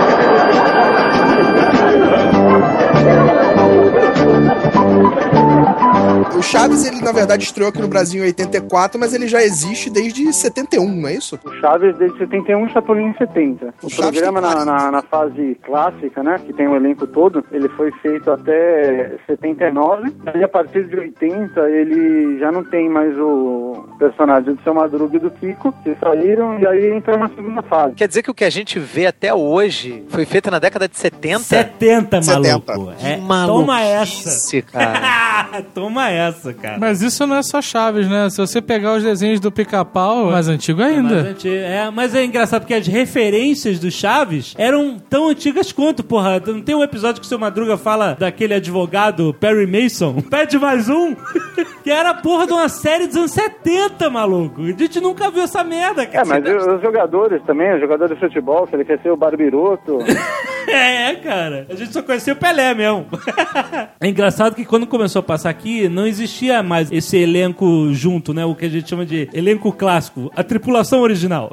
O Chaves, ele na verdade estreou aqui no Brasil em oitenta e quatro, mas ele já existe desde setenta e um, não é isso? O Chaves desde setenta e um e o Chapolin em setenta. O, o programa na, na, na fase clássica, né, que tem o elenco todo, ele foi feito até setenta e nove, e a partir de oitenta ele já não tem mais o personagem do Seu Madruga e do Kiko, que saíram, e aí entrou na segunda fase. Quer dizer que o que a gente vê até hoje foi feito na década de setenta? setenta, maluco. setenta. É, maluco. Toma essa. Cara. Toma essa, cara. Mas isso não é só Chaves, né? Se você pegar os desenhos do Pica-Pau, é mais antigo ainda. É, mais antigo. É, mas é engraçado porque as referências do Chaves eram tão antigas quanto, porra. Não tem um episódio que o Seu Madruga fala daquele advogado Perry Mason? Pede mais um? Que era a porra de uma série dos anos setenta, maluco. A gente nunca viu essa merda, cara. É, mas os jogadores também, os jogadores de futebol, se ele quer ser o Barbiroto... É, cara. A gente só conhecia o Pelé mesmo. É engraçado que quando começou a passar aqui, não existia mais esse elenco junto, né? O que a gente chama de elenco clássico. A tripulação original.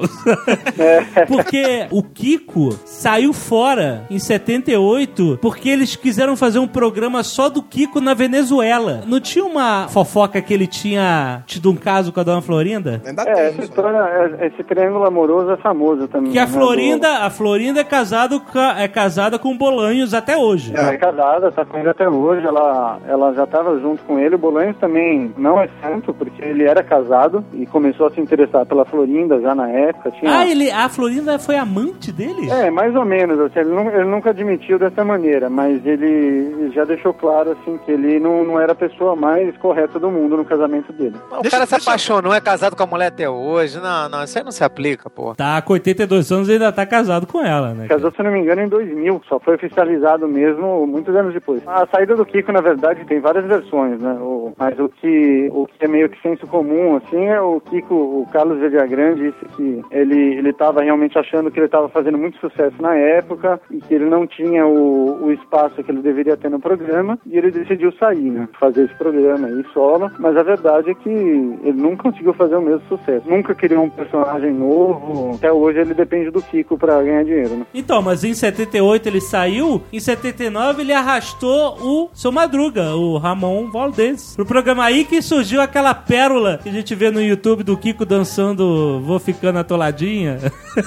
Porque o Kiko saiu fora em setenta e oito porque eles quiseram fazer um programa só do Kiko na Venezuela. Não tinha uma fofoca que ele tinha tido um caso com a Dona Florinda? Ainda é, tem, essa história, esse triângulo amoroso é famoso também. Que a né? Florinda, a Florinda é casado com, é casada com o Bolanhos até hoje. Ela é casada, tá com ele até hoje, ela, ela já estava junto com ele. O Bolanhos também não é santo, porque ele era casado e começou a se interessar pela Florinda já na época. Tinha... Ah, ele, a Florinda foi amante dele? É, mais ou menos, assim, ele, não, ele nunca admitiu dessa maneira, mas ele já deixou claro, assim, que ele não, não era a pessoa mais correta do mundo no casamento dele. O deixa, cara se deixa... apaixonou, é casado com a mulher até hoje. Não, não, isso aí não se aplica, pô. Tá com oitenta e dois anos e ainda tá casado com ela, né? Casou, se não me engano, em dois mil, só foi oficializado mesmo muitos anos depois. A saída do Kiko, na verdade, tem várias versões, né? O, mas o que, o que é meio que senso comum, assim, é o Kiko, o Carlos Villagrán disse que ele, ele tava realmente achando que ele tava fazendo muito sucesso na época e que ele não tinha o, o espaço que ele deveria ter no programa e ele decidiu sair, né? Fazer esse programa aí solo, mas a verdade é que ele nunca conseguiu fazer o mesmo sucesso. Nunca criou um personagem novo. Até hoje ele depende do Kiko pra ganhar dinheiro, né? Então, mas em setenta e oito ele saiu, em setenta e nove ele arrastou o Seu Madruga, o Ramon Valdez, pro programa aí que surgiu aquela pérola que a gente vê no YouTube do Kiko dançando Vou Ficando Atoladinha.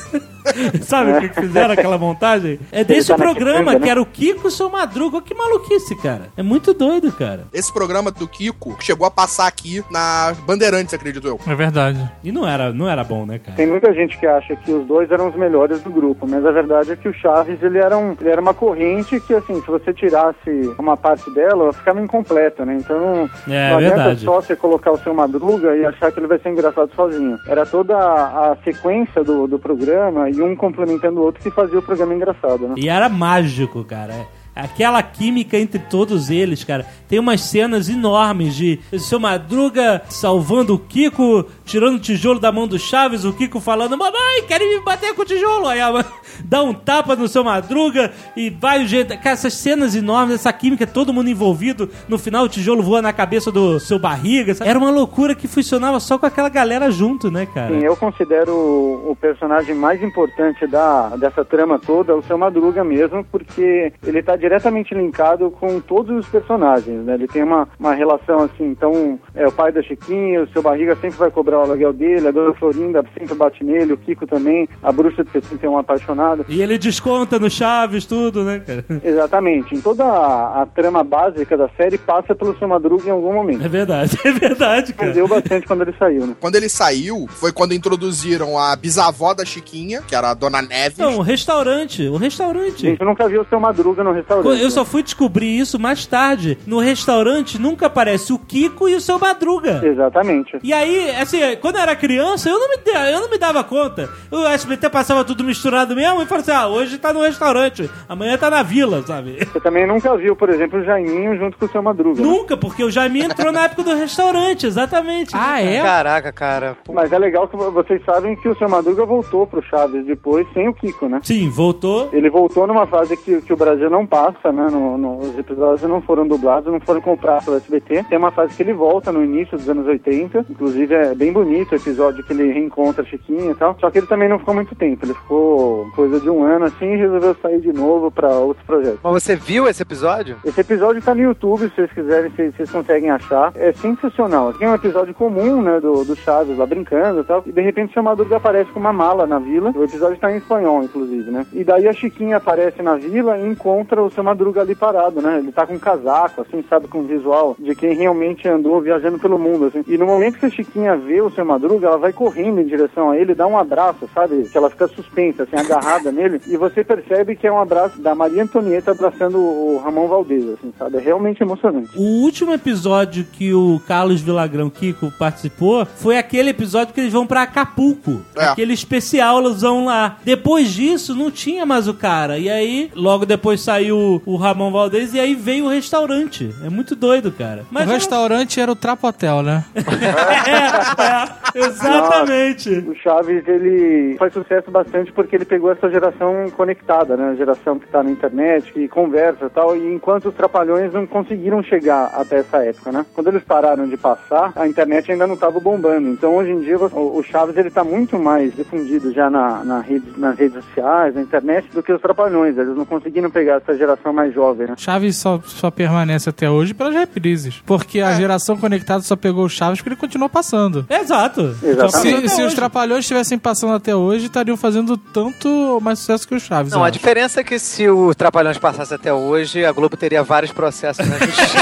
Sabe o que fizeram aquela montagem? É desse programa, que era o Kiko Seu Madruga. Que maluquice, cara. É muito doido, cara. Esse programa do Kiko chegou a passar aqui na Bandeirantes, acredito eu. É verdade. E não era, não era bom, né, cara? Tem muita gente que acha que os dois eram os melhores do grupo, mas a verdade é que o Chaves, ele era, um, ele era uma corrente que, assim, se você tirasse uma parte dela, ela ficava incompleta, né? Então, é, não adianta verdade. só você colocar o Seu Madruga e achar que ele vai ser engraçado sozinho. Era toda a, a sequência do, do programa e um complementando o outro que fazia o programa engraçado, né? E era mágico, cara. Aquela química entre todos eles, cara. Tem umas cenas enormes de Seu Madruga salvando o Kiko, tirando o tijolo da mão do Chaves, o Kiko falando, mamãe, querem me bater com o tijolo. Aí a mãe dá um tapa no Seu Madruga e vai o jeito... Cara, essas cenas enormes, essa química, todo mundo envolvido. No final o tijolo voa na cabeça do Seu Barriga. Sabe? Era uma loucura que funcionava só com aquela galera junto, né, cara? Sim, eu considero o personagem mais importante da, dessa trama toda o Seu Madruga mesmo, porque ele tá diretamente linkado com todos os personagens, né? Ele tem uma, uma relação assim, então é o pai da Chiquinha, o Seu Barriga sempre vai cobrar o aluguel dele, a Dona Florinda sempre bate nele, o Kiko também, a Bruxa de setenta e um apaixonada. E ele desconta no Chaves, tudo, né, cara? Exatamente. Em toda a, a trama básica da série passa pelo Seu Madruga em algum momento. É verdade, é verdade, cara. Perdeu bastante quando ele saiu, né? Quando ele saiu, foi quando introduziram a bisavó da Chiquinha, que era a Dona Neves. Não, o restaurante, o restaurante. Gente, eu nunca vi o Seu Madruga no restaurante. Eu só fui descobrir isso mais tarde. No restaurante nunca aparece o Kiko e o Seu Madruga. Exatamente. E aí, assim, quando eu era criança, eu não me, eu não me dava conta. O S B T passava tudo misturado mesmo e falava assim, ah, hoje tá no restaurante, amanhã tá na vila, sabe? Você também nunca viu, por exemplo, o Jaiminho junto com o Seu Madruga. Nunca, né? Porque o Jaiminho entrou na época do restaurante, exatamente. Ah, é? Caraca, cara. Mas é legal que vocês sabem que o Seu Madruga voltou pro Chaves depois, sem o Kiko, né? Sim, voltou. Ele voltou numa fase que, que o Brasil não passa, né? No, no, os episódios não foram dublados, não foram comprados pelo S B T. Tem uma fase que ele volta no início dos anos oitenta. Inclusive é bem bonito o episódio que ele reencontra a Chiquinha e tal. Só que ele também não ficou muito tempo. Ele ficou coisa de um ano assim e resolveu sair de novo pra outros projetos. Mas você viu esse episódio? Esse episódio tá no YouTube, se vocês quiserem, se vocês conseguem achar. É sensacional. Tem um episódio comum, né? Do, do Chaves lá brincando e tal. E de repente o Seu Madruga aparece com uma mala na vila. O episódio tá em espanhol, inclusive, né? E daí a Chiquinha aparece na vila e encontra o Seu Madruga ali parado, né? Ele tá com um casaco, assim, sabe, com um visual de quem realmente andou viajando pelo mundo, assim. E no momento que a Chiquinha vê o Seu Madruga, ela vai correndo em direção a ele, dá um abraço, sabe? Que ela fica suspensa, assim, agarrada nele. E você percebe que é um abraço da Maria Antonieta abraçando o Ramon Valdez, assim, sabe? É realmente emocionante. O último episódio que o Carlos Villagrán Kiko participou foi aquele episódio que eles vão pra Acapulco. É. Aquele especialzão lá. Depois disso, não tinha mais o cara. E aí, logo depois saiu o Ramon Valdez e aí veio o restaurante. É muito doido, cara. Mas o restaurante era o Trapotel, né? é, é, exatamente. Nossa, o Chaves, ele faz sucesso bastante porque ele pegou essa geração conectada, né? A geração que tá na internet, que conversa e tal, e enquanto os Trapalhões não conseguiram chegar até essa época, né? Quando eles pararam de passar, a internet ainda não tava bombando. Então, hoje em dia, o Chaves, ele tá muito mais difundido já na, na rede, nas redes sociais, na internet, do que os Trapalhões. Eles não conseguiram pegar essa geração mais jovem, né? Chaves só, só permanece até hoje pelas reprises. Porque a geração conectada só pegou o Chaves porque ele continuou passando. Exato. Se, se os Trapalhões estivessem passando até hoje, estariam fazendo tanto mais sucesso que o Chaves. Não, a diferença é que se o Trapalhões passasse até hoje, a Globo teria vários processos na justiça.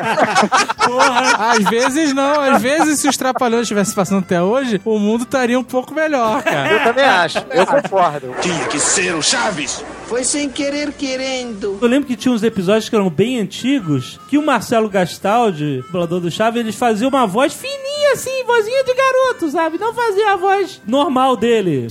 Porra. Às vezes não. Às vezes, se os Trapalhões estivessem passando até hoje, o mundo estaria um pouco melhor, cara. Eu também acho. Eu concordo. Tinha que ser o Chaves. Foi sem querer querendo. Eu lembro que tinha uns episódios que eram bem antigos, que o Marcelo Gastaldi, dublador do Chaves, eles faziam uma voz fininha assim, vozinha de garoto, sabe? Não fazia a voz normal dele.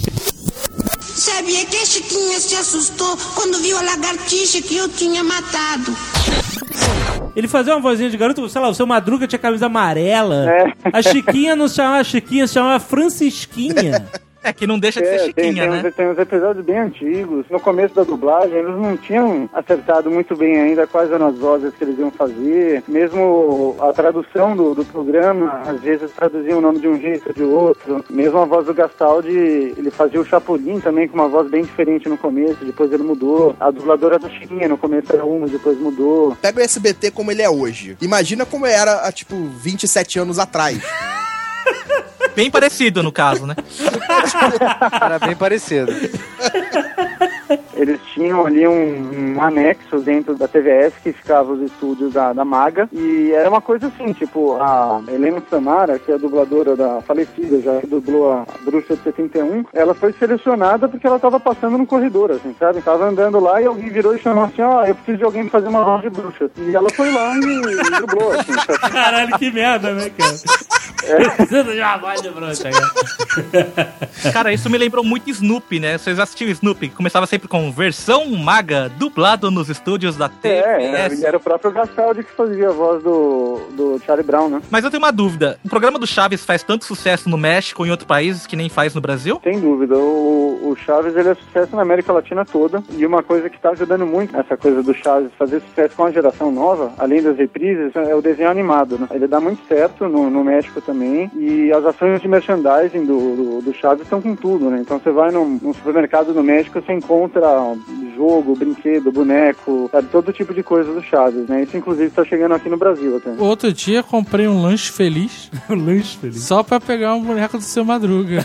Sabia que a Chiquinha se assustou quando viu a lagartixa que eu tinha matado. Ele fazia uma vozinha de garoto, sei lá, o Seu Madruga tinha camisa amarela. É. A Chiquinha não se chamava Chiquinha, se chamava Francisquinha. É, que não deixa de é, ser Chiquinha, tem, tem né? Uns, tem uns episódios bem antigos. No começo da dublagem, eles não tinham acertado muito bem ainda quais eram as vozes que eles iam fazer. Mesmo a tradução do, do programa, às vezes traduziam o nome de um jeito ou de outro. Mesmo a voz do Gastaldi, ele fazia o Chapolin também com uma voz bem diferente no começo, depois ele mudou. A dubladora da Chiquinha no começo era uma, depois mudou. Pega o S B T como ele é hoje. Imagina como era há, tipo, vinte e sete anos atrás. Bem parecido, no caso, né? Era bem parecido. Eles tinham ali um, um anexo dentro da T V S que ficava os estúdios da, da Maga, e era uma coisa assim, tipo, a Helena Samara, que é a dubladora da falecida, já dublou a Bruxa de setenta e um, ela foi selecionada porque ela tava passando no corredor, assim, sabe? Tava andando lá e alguém virou e chamou assim, ó, oh, eu preciso de alguém pra fazer uma voz de bruxa. E ela foi lá e, e dublou, assim, sabe? Caralho, que merda, né, cara? Precisa de uma voz de bruxa, cara. Cara, isso me lembrou muito Snoopy, né? Vocês assistiram Snoopy? Começava sempre com versículo Versão Maga, dublado nos estúdios da T F S. É, era o próprio Gastaldi que fazia a voz do, do Charlie Brown, né? Mas eu tenho uma dúvida. O programa do Chaves faz tanto sucesso no México e em outros países que nem faz no Brasil? Sem dúvida. O, o Chaves, ele é sucesso na América Latina toda. E uma coisa que está ajudando muito essa coisa do Chaves fazer sucesso com a geração nova, além das reprises, é o desenho animado, né? Ele dá muito certo no, no México também. E as ações de merchandising do, do, do Chaves estão com tudo, né? Então você vai num, num supermercado no México, você encontra jogo, brinquedo, boneco, sabe? Todo tipo de coisa do Chaves, né? Isso, inclusive, está chegando aqui no Brasil até. Outro dia comprei um lanche feliz. um lanche feliz? Só pra pegar um boneco do Seu Madruga.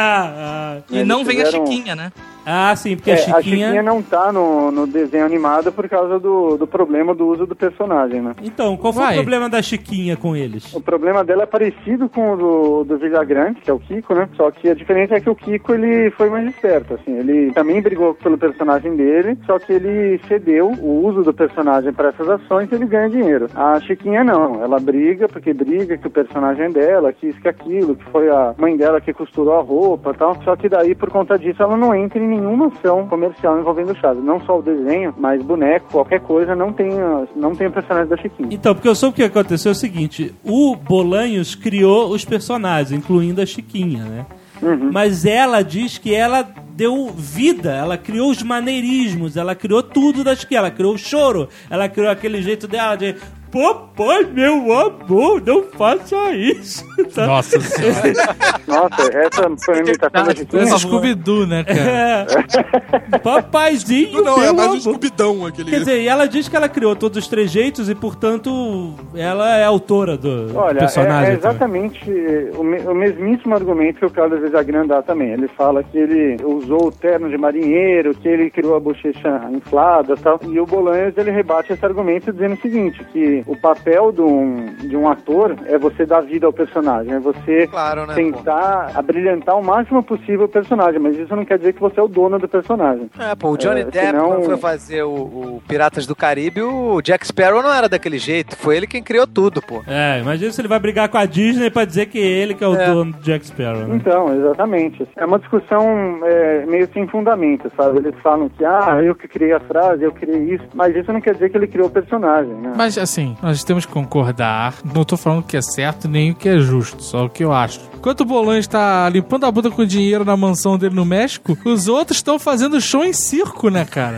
E não vem a Chiquinha, né? Ah, sim, porque é, a Chiquinha... A Chiquinha não tá no, no desenho animado por causa do, do problema do uso do personagem, né? Então, qual foi Vai. o problema da Chiquinha com eles? O problema dela é parecido com o do, do Villagrán, que é o Kiko, né? Só que a diferença é que o Kiko, ele foi mais esperto, assim. Ele também brigou pelo personagem dele, só que ele cedeu o uso do personagem para essas ações e ele ganha dinheiro. A Chiquinha não. Ela briga porque briga que o personagem é dela, que isso, que aquilo, que foi a mãe dela que costurou a roupa e tal. Só que daí, por conta disso, ela não entra em nenhuma ação comercial envolvendo o Chaves. Não só o desenho, mas boneco, qualquer coisa, não tem, não tem o personagem da Chiquinha. Então, porque eu soube que o que aconteceu é o seguinte, o Bolanhos criou os personagens, incluindo a Chiquinha, né? Uhum. Mas ela diz que ela deu vida, ela criou os maneirismos, ela criou tudo da Chiquinha, ela criou o choro, ela criou aquele jeito dela de... Papai, meu amor, não faça isso. Nossa senhora. Nossa, essa foi a imitação da Chiquinha. Esse Scooby-Doo, né, cara? É. Papaizinho, Não, meu é mais um amor. Scooby-Dão aquele... Quer dizer, e ela diz que ela criou todos os trejeitos e, portanto, ela é autora do Olha, personagem. é, é exatamente o, me, o mesmíssimo argumento que o Carlos Villagrán dá também. Ele fala que ele usou o terno de marinheiro, que ele criou a bochecha inflada e tal. E o Bolanhos, ele rebate esse argumento dizendo o seguinte, que o papel de um, de um ator é você dar vida ao personagem, é você Claro, né, tentar abrilhantar o máximo possível o personagem, mas isso não quer dizer que você é o dono do personagem. É, pô, o Johnny É, Depp, senão- quando foi fazer o, o Piratas do Caribe, o Jack Sparrow não era daquele jeito, foi ele quem criou tudo, pô. É, imagina se ele vai brigar com a Disney pra dizer que ele que é o É. dono do Jack Sparrow, né? Então, exatamente. É uma discussão é, meio sem fundamento, sabe? Eles falam que, ah, eu que criei a frase, eu criei isso, mas isso não quer dizer que ele criou o personagem, né? Mas, assim, nós temos que concordar. Não tô falando que é certo nem o que é justo, só o que eu acho. Enquanto o Bolanhos tá limpando a bunda com dinheiro na mansão dele no México, os outros estão fazendo show em circo, né, cara?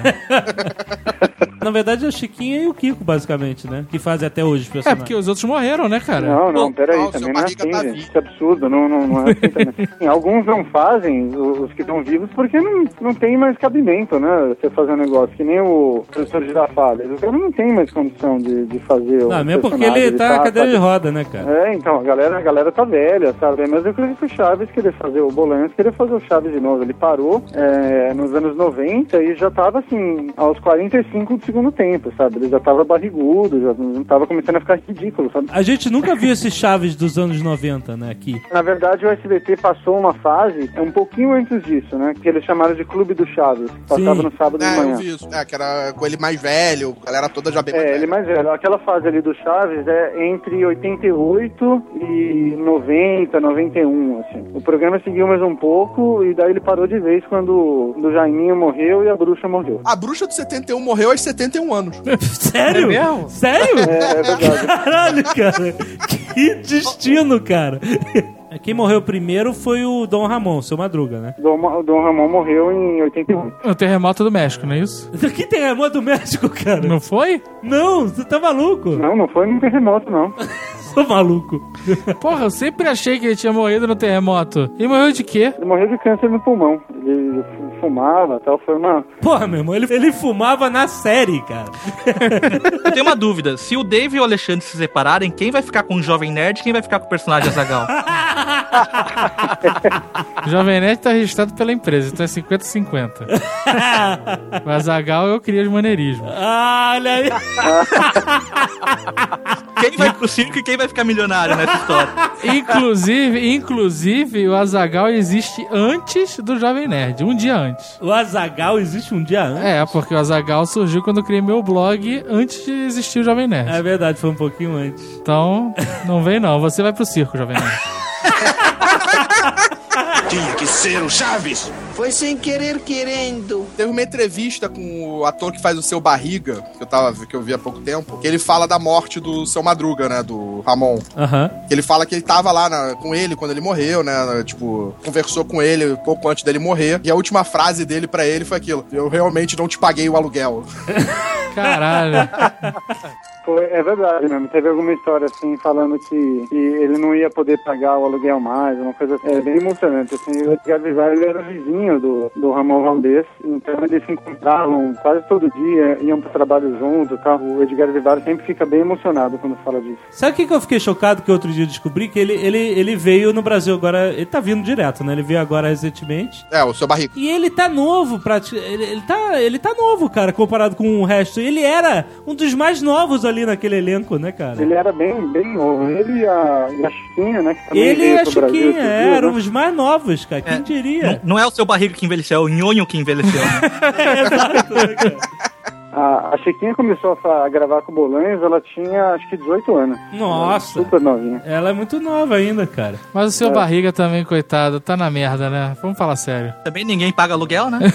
Na verdade, é a Chiquinha e o Kiko, basicamente, né? Que fazem até hoje os É, personagens. porque os outros morreram, né, cara? Não, não, Bom, peraí, não, também seu não é barriga assim, tá gente. vivo. Isso é absurdo, não, não, não é assim também. Sim, alguns não fazem, os os que estão vivos, porque não, não tem mais cabimento, né? Você fazer um negócio, que nem o professor Girafales. O cara não tem mais condição de, de fazer o Não, mesmo porque personagem, ele tá na cadeira de sabe? roda, né, cara? É, então, a galera, a galera tá velha, sabe? Mas eu creio que o Chaves queria fazer, o Bolanhos queria fazer o Chaves de novo. Ele parou é, nos anos noventa e já tava, assim, aos quarenta e cinco do segundo tempo, sabe? Ele já tava barrigudo, já não tava começando a ficar ridículo, sabe? A gente nunca viu esse Chaves dos anos noventa, né, aqui. Na verdade, o S B T passou uma fase, é um pouquinho antes disso, né? Que eles chamaram de Clube do Chaves. Passava Sim. no sábado de É, eu manhã. vi isso. É, que era com ele mais velho, a galera toda já bem mais É, velha. ele mais velho. Aquela fase ali do Chaves é entre oitenta e oito e noventa, noventa e um, assim. O programa seguiu mais um pouco e daí ele parou de vez quando o Jaiminho morreu e a bruxa morreu. A bruxa do setenta e um morreu aos setenta e um anos. Sério? É mesmo? Sério? É, é verdade. Caralho, cara. Que destino, cara. Quem morreu primeiro foi o Dom Ramon, seu Madruga, né? Dom, Ma- Dom Ramon morreu em oitenta e oito. O terremoto do México, não é isso? Que terremoto do México, cara? Não foi? Não, você tá maluco? Não, não foi num terremoto, não. Sou maluco. Porra, eu sempre achei que ele tinha morrido no terremoto. E morreu de quê? Ele morreu de câncer no pulmão. Ele fumava e tal, foi uma... Porra, meu irmão, ele, ele fumava na série, cara. Eu tenho uma dúvida. Se o Dave e o Alexandre se separarem, quem vai ficar com o Jovem Nerd e quem vai ficar com o personagem Azaghal? O Jovem Nerd tá registrado pela empresa, então é cinquenta a cinquenta. O Azaghal eu queria de maneirismo. Ah, olha aí. Quem vai pro circo e quem vai ficar milionário nessa história? Inclusive, inclusive, o Azaghal existe antes do Jovem Nerd, um dia antes. O Azaghal existe um dia antes? É, porque o Azaghal surgiu quando eu criei meu blog antes de existir o Jovem Nerd. É verdade, foi um pouquinho antes. Então, não vem não, você vai pro circo, Jovem Nerd. Te tinha que ser o Chaves. Foi sem querer querendo. Teve uma entrevista com o ator que faz o Seu Barriga, que eu, tava, que eu vi há pouco tempo, que ele fala da morte do Seu Madruga, né, do Ramon. Aham. Que ele fala que ele tava lá na, com ele quando ele morreu, né, tipo, conversou com ele pouco antes dele morrer, e a última frase dele pra ele foi aquilo: eu realmente não te paguei o aluguel. Caralho. Foi, é verdade mesmo. Teve alguma história assim, falando que, que ele não ia poder pagar o aluguel mais, uma coisa assim. É bem emocionante. Assim, o Edgar Vivar, ele era vizinho do, do Ramon Valdez, então eles se encontravam quase todo dia, iam pro trabalho juntos, tá? O Edgar Vivar sempre fica bem emocionado quando fala disso. Sabe o que, que eu fiquei chocado que outro dia eu descobri? Que ele, ele, ele veio no Brasil agora, ele tá vindo direto, né? Ele veio agora recentemente. É, o Seu Barriga. E ele tá novo, praticamente. Ele, ele, tá, ele tá novo, cara, comparado com o resto. Ele era um dos mais novos ali naquele elenco, né, cara? Ele era bem, bem novo. Ele e a, e a Chiquinha, né? Que também ele e a Chiquinha, Brasil, é, viu, eram né? os mais novos, cara. Quem É, diria? Não, não é o Seu Barriga que envelheceu, é o nhonho que envelheceu. Né? É, exato, né, cara? A, a Chiquinha começou a, a gravar com o Bolanhos, ela tinha acho que dezoito anos. Nossa. Super novinha. Ela é muito nova ainda, cara. Mas o Seu É. Barriga também, coitado, tá na merda, né? Vamos falar sério. Também ninguém paga aluguel, né?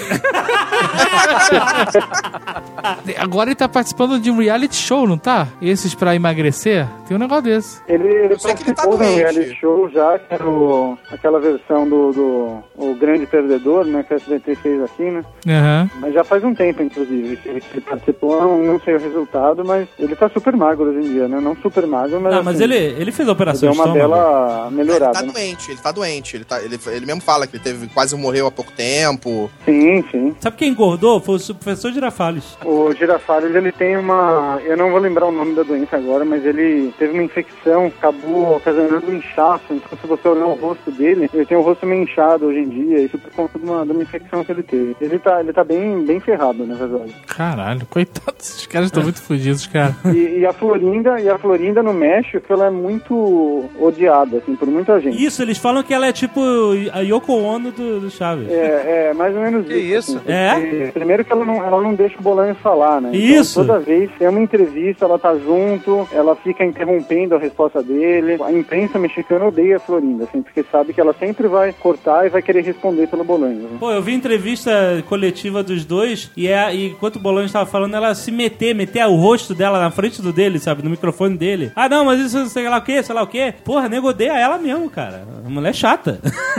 Agora ele tá participando de um reality show, não tá? Esses pra emagrecer? Tem um negócio desse. Ele, ele Eu sei que ele tá participou de um doente. reality show já, que era o, aquela versão do, do o Grande Perdedor, né? Que a S B T fez aqui, né? Aham. Mas já faz um tempo, inclusive, que ele, que ele participou. Não, não sei o resultado, mas ele tá super magro hoje em dia, né? Não super magro, mas. Não, mas assim, ele, ele fez a operação deu de uma estômago. bela Ele melhorada. tá né? doente, ele tá doente. Ele, tá, ele, ele mesmo fala que ele teve, quase morreu há pouco tempo. Sim, sim. Sabe quem engordou? Foi o professor Girafales. O Girafales, ele tem uma... Eu não vou lembrar o nome da doença agora, mas ele teve uma infecção, acabou ocasionando um inchaço. Então, se você olhar o rosto dele, ele tem o rosto meio inchado hoje em dia, isso por conta de uma, de uma infecção que ele teve. Ele tá, ele tá bem, bem ferrado, na verdade. Caralho, coitado, esses caras estão muito fodidos, cara. E, e a Florinda, e a Florinda no México, ela é muito odiada, assim, por muita gente. Isso, eles falam que ela é tipo a Yoko Ono do, do Chaves. É, é, mais ou menos Que isso. isso? assim, É? porque, primeiro que ela não, ela não deixa o Bolanhos falar, né? Isso. Então, toda vez tem uma entrevista, ela tá junto, ela fica interrompendo a resposta dele. A imprensa mexicana odeia a Florinda, assim, porque sabe que ela sempre vai cortar e vai querer responder pelo Bolanhos. Né? Pô, eu vi entrevista coletiva dos dois e, é, e enquanto o Bolanhos tava falando, ela se meter, meter o rosto dela na frente do dele, sabe? No microfone dele. Ah, não, mas isso sei lá o quê, sei lá o quê. Porra, nego odeia ela mesmo, cara. A mulher é chata.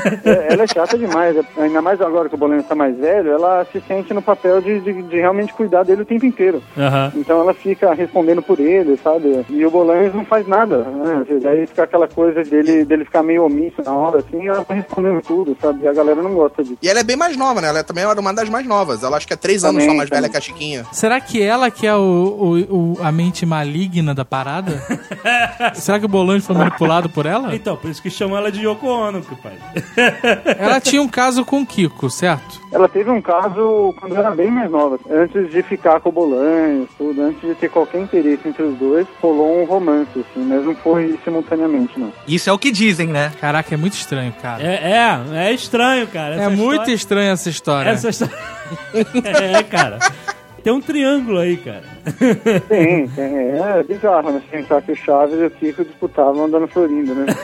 É, ela é chata demais, ainda mais agora que o Bolanhos tá mais velho, ela se sente no papel de, de, de realmente cuidar dele o tempo inteiro. Aham. Então ela fica respondendo por ele, sabe? E o Bolanhos não faz nada, né? Daí fica aquela coisa dele, dele ficar meio omisso na hora, assim, e ela tá respondendo tudo, sabe? E a galera não gosta disso. E ela é bem mais nova, né? Ela também era uma das mais novas. Ela acho que é três anos Também, só mais velha também. que a Chiquinha. Será que ela que é o, o, o- a mente maligna da parada? Será que o Bolanhos foi manipulado por ela? Então, por isso que chamam ela de Yoko Ono, que pai. Ela tinha um caso com o Kiko, certo? Ela teve um caso quando era bem mais nova, antes de ficar com o Bolanhos, tudo, antes de ter qualquer interesse entre os dois, rolou um romance, assim, mas não foi simultaneamente, não. Isso é o que dizem, né? Caraca, é muito estranho, cara. É, é, é estranho, cara. É Essa muito história- estranha essa história. Essa história... é, cara. Tem um triângulo aí, cara. Tem, tem, é bizarro, né? Se pensar que o Chaves e o Kiko disputavam andando Florinda, né?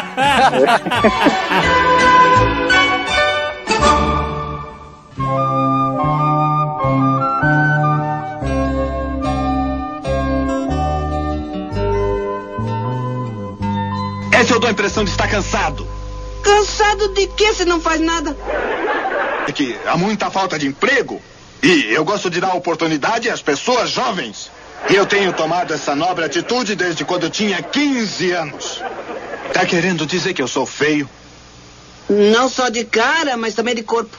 Esse eu dou a impressão de estar cansado. Cansado de quê se não faz nada? É que há muita falta de emprego. E eu gosto de dar oportunidade às pessoas jovens. E eu tenho tomado essa nobre atitude desde quando eu tinha quinze anos. Tá querendo dizer que eu sou feio? Não só de cara, mas também de corpo.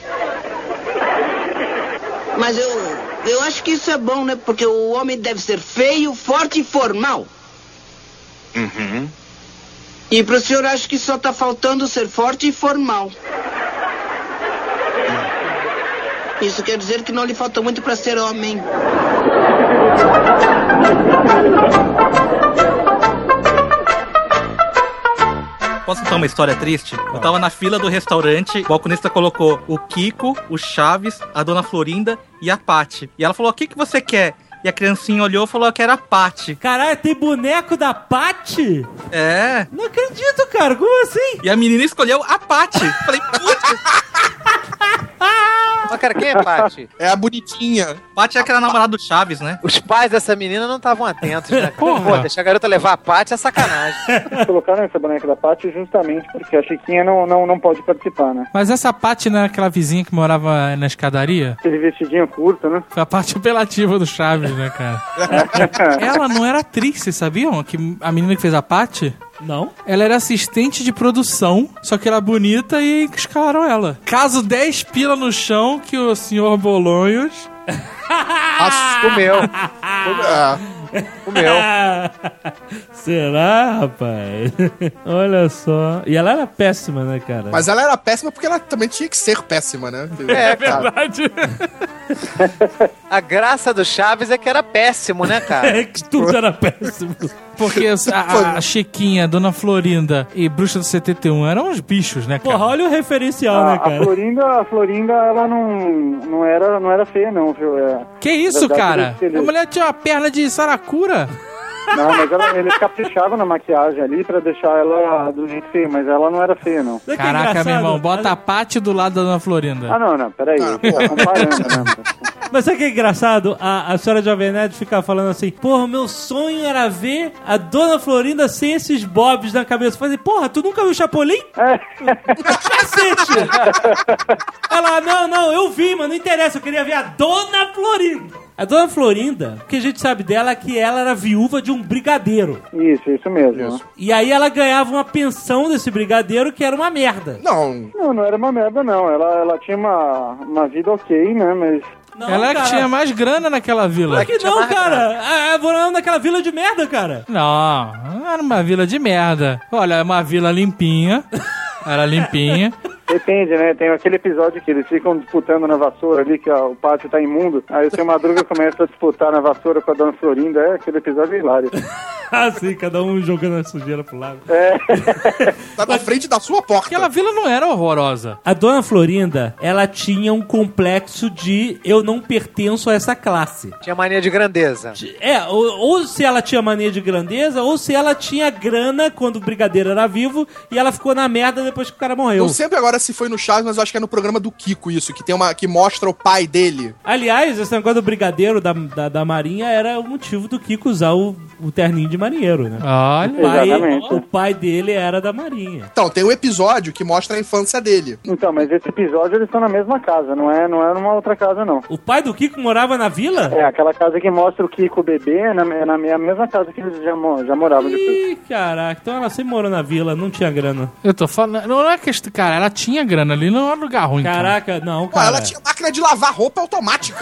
Mas eu, eu acho que isso é bom, né? Porque o homem deve ser feio, forte e formal. Uhum. E pro senhor acho que só tá faltando ser forte e formal. Isso quer dizer que não lhe falta muito pra ser homem. Posso contar uma história triste? Eu tava na fila do restaurante, o balconista colocou o Kiko, o Chaves, a Dona Florinda e a Paty. E ela falou, o que, que você quer? e a criancinha olhou e falou que era a Patty. Caralho, tem boneco da Patty? É. Não acredito, cara. Como assim? E a menina escolheu a Patty. Falei, putz. Mas, cara, quem é Patty? É a bonitinha. Patty é aquela namorada do Chaves, né? Os pais dessa menina não estavam atentos, né? Porra. Pô, deixar a garota levar a Patty é sacanagem. Colocaram essa boneca da Patty justamente porque a Chiquinha não, não, não pode participar, né? Mas essa Patty não era aquela vizinha que morava na escadaria? Aquele vestidinho curto, né? Foi a parte apelativa do Chaves, né, cara? Ela não era atriz, vocês sabiam? Que a menina que fez a Patty... Não? Ela era assistente de produção, só que era bonita e escalaram ela. Caso dez pila no chão que o senhor Bolonhos... Comeu. Comeu. Será, rapaz? Olha só. E ela era péssima, né, cara? Mas ela era péssima porque ela também tinha que ser péssima, né? É, verdade. A graça do Chaves é que era péssimo, né, cara? É que tudo era péssimo. Porque a, a Chiquinha, Dona Florinda e Bruxa do setenta e um eram uns bichos, né, cara? Porra, olha o referencial, A, né, cara? a Florinda, a Florinda, ela não, não, era, não era feia, não, viu? É, Que isso, verdade, cara? ele- A mulher tinha uma perna de saracura. Não, mas ela, eles caprichavam na maquiagem ali pra deixar ela do jeito feio, mas ela não era feia, não. Sabe que é Caraca, engraçado? meu irmão, bota a Patty do lado da Dona Florinda. Ah, não, não, peraí, Ah, tá comparando, né? Mas sabe o que é engraçado? A, a senhora Jovem Nerd ficar falando assim, porra, meu sonho era ver a Dona Florinda sem esses bobs na cabeça. Eu falei, porra, tu nunca viu o Chapolin? Cacete! Ela, não, não, eu vi, mas não interessa, eu queria ver a Dona Florinda. A Dona Florinda, o que a gente sabe dela é que ela era viúva de um brigadeiro. Isso, isso mesmo. Né? E aí ela ganhava uma pensão desse brigadeiro que era uma merda. Não. Não, não era uma merda, não. Ela, ela tinha uma, uma vida ok, né? Mas. Não, Ela é que cara. tinha mais grana naquela vila. Claro que não, cara. A, a morava naquela vila de merda, cara. Não, não era uma vila de merda. Olha, é uma vila limpinha. Era limpinha. Depende, né? Tem aquele episódio que eles ficam disputando na vassoura ali, que ó, o pátio tá imundo. Aí o seu Madruga começa a disputar na vassoura com a Dona Florinda. É, aquele episódio é hilário. Ah, sim, cada um jogando a sujeira pro lado. É. Tá na frente da sua porta. Aquela vila não era horrorosa. A Dona Florinda, ela tinha um complexo de eu não pertenço a essa classe. Tinha mania de grandeza. É, ou, ou se ela tinha mania de grandeza, ou se ela tinha grana quando o brigadeiro era vivo e ela ficou na merda depois que o cara morreu. Eu sempre agora se foi no Chaves, mas eu acho que é no programa do Kiko isso, que tem uma que mostra o pai dele. Aliás, esse negócio do brigadeiro da, da, da Marinha era o motivo do Kiko usar o, o terninho de marinheiro, né? Olha. O pai, Exatamente. o pai dele era da Marinha. Então, tem um episódio que mostra a infância dele. Então, mas esse episódio eles estão na mesma casa, não é, não é numa outra casa, não. O pai do Kiko morava na vila? É, aquela casa que mostra o Kiko bebê, é na, é na é a mesma casa que eles já, mo- já moravam depois. Ih, caraca, então ela sempre morou na vila, não tinha grana. Eu tô falando. Não é que. Cara, ela tinha grana ali, não era lugar ruim. cara. Caraca, não, Pô, cara. ela tinha máquina de lavar roupa automática.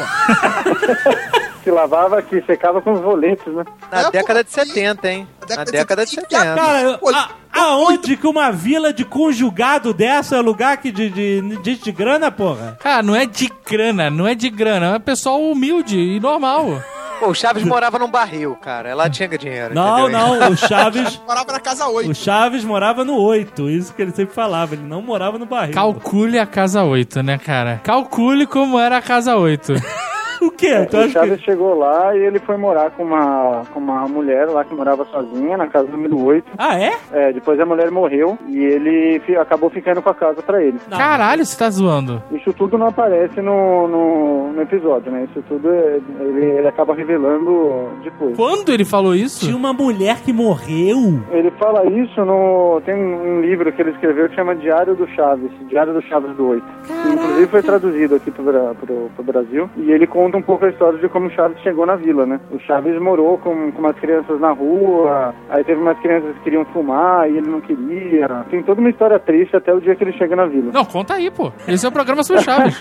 Que lavava, que secava com os roletes, né? Na É, década pô, de setenta, hein? década Na de década de setenta. setenta. Cara, Pô, a- aonde que uma vila de conjugado dessa é lugar que de, de, de, de grana, porra? Cara, não é de grana, não é de grana. É pessoal humilde e normal. Pô, o Chaves morava num barril, cara. Ela tinha dinheiro. Não, entendeu? não, o Chaves... Morava na casa oito. O Chaves morava no oito, isso que ele sempre falava, ele não morava no barril. Calcule a casa oito, né, cara? Calcule como era a casa oito. O quê? Tu O acha Chaves que... chegou lá e ele foi morar com uma, com uma mulher lá que morava sozinha, na casa número oito. Ah, é? É, depois a mulher morreu e ele fi- acabou ficando com a casa pra ele. Não. Caralho, você tá zoando. Isso tudo não aparece no, no, no episódio, né? Isso tudo é- ele, ele acaba revelando depois. Quando ele falou isso? Tinha uma mulher que morreu. Ele fala isso no... Tem um livro que ele escreveu que chama Diário do Chaves, Diário do Chaves do Oito. Que, inclusive foi traduzido aqui pro, Bra- pro, pro Brasil. E ele conta um pouco a história de como o Chaves chegou na vila, né? O Chaves morou com, com umas crianças na rua, aí teve umas crianças que queriam fumar e ele não queria. Tem toda uma história triste até o dia que ele chega na vila. Não, conta aí, pô. Esse é o programa sobre Chaves.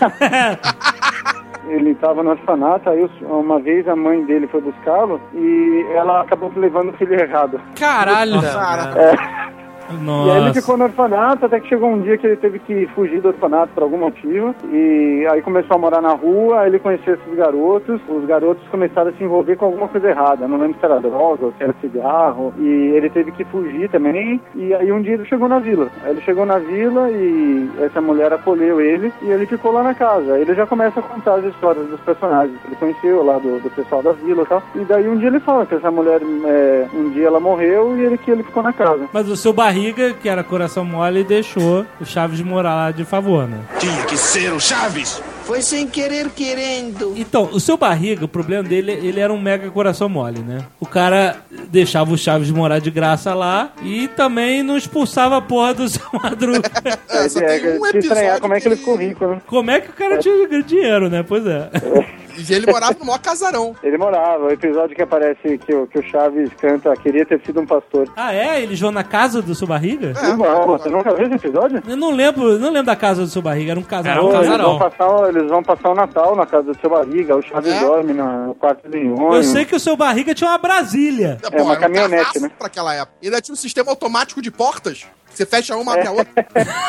Ele estava no orfanato, aí uma vez a mãe dele foi buscá-lo e ela acabou levando o filho errado. Caralho. Cara, Nossa. E aí ele ficou no orfanato, até que chegou um dia que ele teve que fugir do orfanato por algum motivo. E aí começou a morar na rua, aí ele conheceu esses garotos. Os garotos começaram a se envolver com alguma coisa errada. Não lembro se era droga ou se era cigarro. E ele teve que fugir também. E aí um dia ele chegou na vila. Aí ele chegou na vila e essa mulher acolheu ele. E ele ficou lá na casa. Aí ele já começa a contar as histórias dos personagens que ele conheceu lá do, do pessoal da vila e tal. E daí um dia ele fala que essa mulher, é, um dia ela morreu e ele que ele ficou na casa. Mas o seu barriga, que era coração mole, deixou o Chaves morar lá de favor, né? Tinha que ser o Chaves. Foi sem querer querendo. Então, o seu barriga, o problema dele, ele era um mega coração mole, né? O cara deixava o Chaves morar de graça lá e também não expulsava a porra do seu Madruga. É, só tem um episódio estranhar como é que ele ficou rico, né? Como é que o cara tinha dinheiro, né? Pois é. E ele morava no maior casarão. Ele morava. O episódio que aparece que o, que o Chaves canta queria ter sido um pastor. Ah, é? Eles vão na casa do seu barriga? É, não, você nunca viu esse episódio? Eu não lembro, não lembro da casa do seu barriga, era um casarão. Era um casarão. Eles vão, passar, eles vão passar o Natal na casa do seu barriga, o Chaves é? dorme no quarto de Nhonho. Eu sei que o seu barriga tinha uma Brasília. É, uma caminhonete, né? Pra aquela época. Ele tinha um sistema automático de portas. Você fecha uma, abre a outra.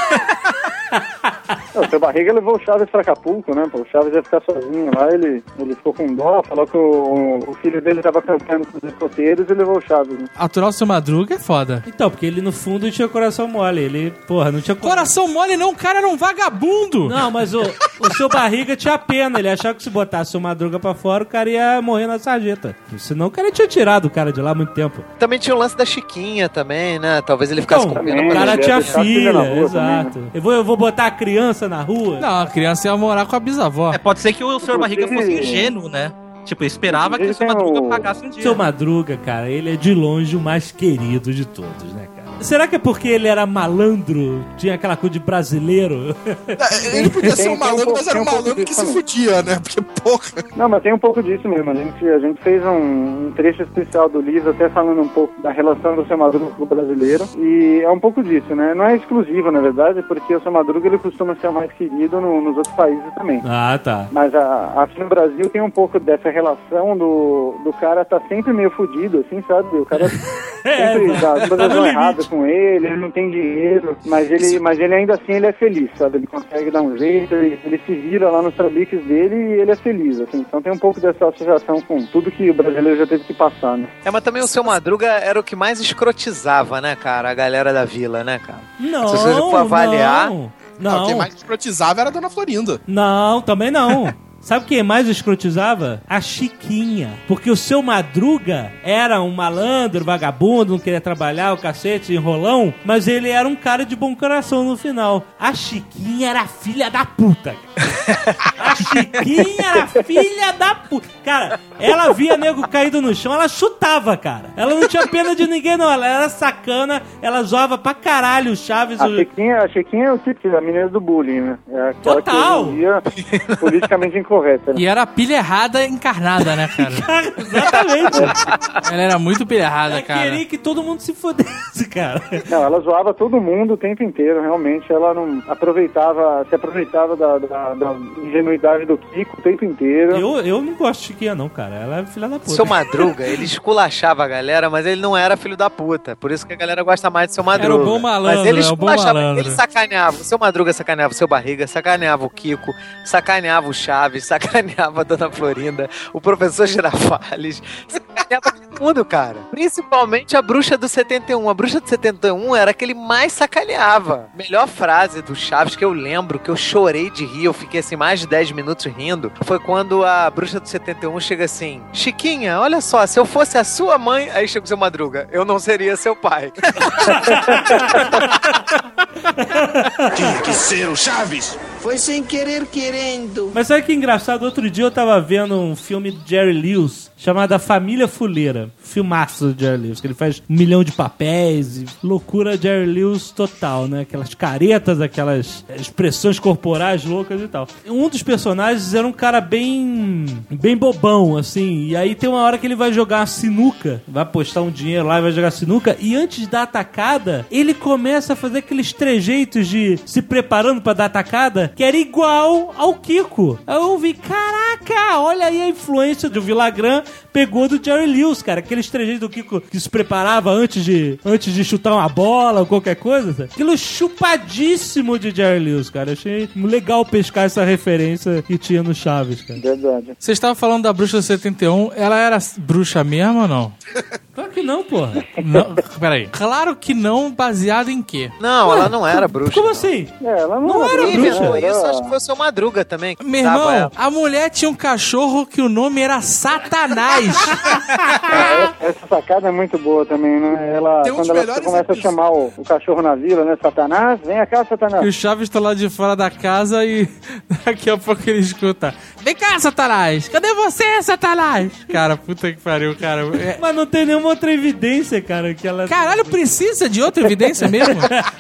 O seu barriga levou o Chaves pra Acapulco, né? O Chaves ia ficar sozinho lá, ele, ele ficou com dó, falou que o, o filho dele tava cantando com os escoteiros e levou o Chaves, né? Aturar o seu Madruga é foda. Então, porque ele no fundo tinha coração mole. Ele, porra, não tinha... Coração mole não, o cara era um vagabundo. Não, mas o, o seu barriga tinha pena. Ele achava que se botasse o Madruga pra fora, o cara ia morrer na sarjeta. Senão o cara tinha tirado o cara de lá há muito tempo. Também tinha o lance da Chiquinha também, né? Talvez ele ficasse então, comendo. O cara tinha filha, rua, exato. Também, né? eu, vou, eu vou botar a criança na rua? Não, a criança ia morar com a bisavó. É, pode ser que o senhor Barriga fosse ingênuo, né? Tipo, esperava que o seu Madruga pagasse um dia. Seu Madruga, cara, ele é de longe o mais querido de todos, né, cara? Será que é porque ele era malandro? Tinha aquela coisa de brasileiro? Ele podia ser Tem- um malandro, tem um mas era um pouco malandro que disso se também. fudia, né? Porque, porra... Não, mas tem um pouco disso mesmo. A gente, a gente fez um, um trecho especial do livro, até falando um pouco da relação do seu Madruga com o brasileiro. E é um pouco disso, né? Não é exclusivo, na verdade, porque o seu Madruga ele costuma ser o mais querido no- nos outros países também. Ah, tá. Mas a, aqui no Brasil tem um pouco dessa relação do, do cara tá sempre meio fudido, assim, sabe? O cara É, sempre tá- dá as tá coisas no vão limite. erradas com ele, ele não tem dinheiro, mas ele, mas ele ainda assim ele é feliz, sabe? Ele consegue dar um jeito, ele, ele se vira lá nos trabiques dele e ele é feliz, assim. Então tem um pouco dessa associação com tudo que o brasileiro já teve que passar, né? É, mas também o seu Madruga era o que mais escrotizava, né, cara? A galera da vila, né, cara? Não, Se você for avaliar- não. Não, Não, quem mais escrotizava era a Dona Florinda. não, também não. Sabe quem mais escrotizava? A Chiquinha. Porque o seu Madruga era um malandro, vagabundo, não queria trabalhar, o cacete, enrolão, mas ele era um cara de bom coração no final. A Chiquinha era filha da puta. A Chiquinha era filha da puta. Cara, ela via nego caído no chão, ela chutava, cara. Ela não tinha pena de ninguém, não. Ela era sacana, ela zoava pra caralho o Chaves. A o- Chiquinha, a Chiquinha é o tipo, a menina do bullying, né? É aquela Total. que hoje em dia é politicamente incorreta, né? E era a pilha errada encarnada, né, cara? Exatamente. Ela era muito pilha errada, Ela cara. queria que todo mundo se fodesse, cara. Não, ela zoava todo mundo o tempo inteiro, realmente. Ela não aproveitava, se aproveitava da, da, da ingenuidade do Kiko o tempo inteiro. Eu, eu não gosto de Chiquinha, não, cara. Ela é filha da puta. Seu Madruga, ele esculachava a galera, mas ele não era filho da puta. Por isso que a galera gosta mais do seu Madruga. Era o bom malandro, mas ele é o bom esculachava, malandro. ele sacaneava. O seu Madruga sacaneava o seu Barriga, sacaneava o Kiko, sacaneava o Chaves, sacaneava a Dona Florinda, o professor Girafales, sacaneava todo mundo, cara. Principalmente a bruxa do setenta e um. A bruxa do setenta e um era a que ele mais sacaneava. Melhor frase do Chaves que eu lembro, que eu chorei de rir, eu fiquei assim mais de dez minutos rindo, foi quando a bruxa do setenta e um chega assim: Chiquinha, olha só, se eu fosse a sua mãe, aí chega o seu Madruga, eu não seria seu pai. Tinha que ser o Chaves. Foi sem querer querendo. Mas sabe que engraçado? Outro dia eu tava vendo um filme de Jerry Lewis chamado A Família Fuleira. Filmaço do Jerry Lewis, que ele faz um milhão de papéis e loucura Jerry Lewis total, né? Aquelas caretas, aquelas expressões corporais loucas e tal. Um dos personagens era um cara bem bem bobão, assim. E aí tem uma hora que ele vai jogar uma sinuca, vai apostar um dinheiro lá e vai jogar sinuca. E antes da atacada, ele começa a fazer aqueles trejeitos de se preparando pra dar atacada. que era igual ao Kiko. Aí eu vi, caraca, olha aí a influência do Villagrán pegou do Jerry Lewis, cara. Aqueles trejeitos do Kiko que se preparava antes de, antes de chutar uma bola ou qualquer coisa. Sabe? Aquilo chupadíssimo de Jerry Lewis, cara. Achei legal pescar essa referência que tinha no Chaves, cara. Verdade. Você estava falando da bruxa setenta e um, ela era bruxa mesmo ou não? Claro que não, porra. Não, peraí. Claro que não, baseado em quê? Não, Ué, ela não era bruxa. Como não. assim? É, ela não, Não era Quem bruxa. inventou era- isso, acho que foi o seu Madruga também. que Meu tava irmão, ela. a mulher tinha um cachorro que o nome era Satanás. Essa sacada é muito boa também, né? Ela, Tem um dos quando ela melhores começa a episódios. chamar o, o cachorro na vila, né? Satanás, vem cá, Satanás. E o Chaves tá lá de fora da casa e daqui a pouco ele escuta: vem cá, Satanás! Cadê você, Satanás? Cara, puta que pariu, cara. É- Mas não tem nenhuma outra evidência, cara, que ela... Caralho, precisa de outra evidência mesmo?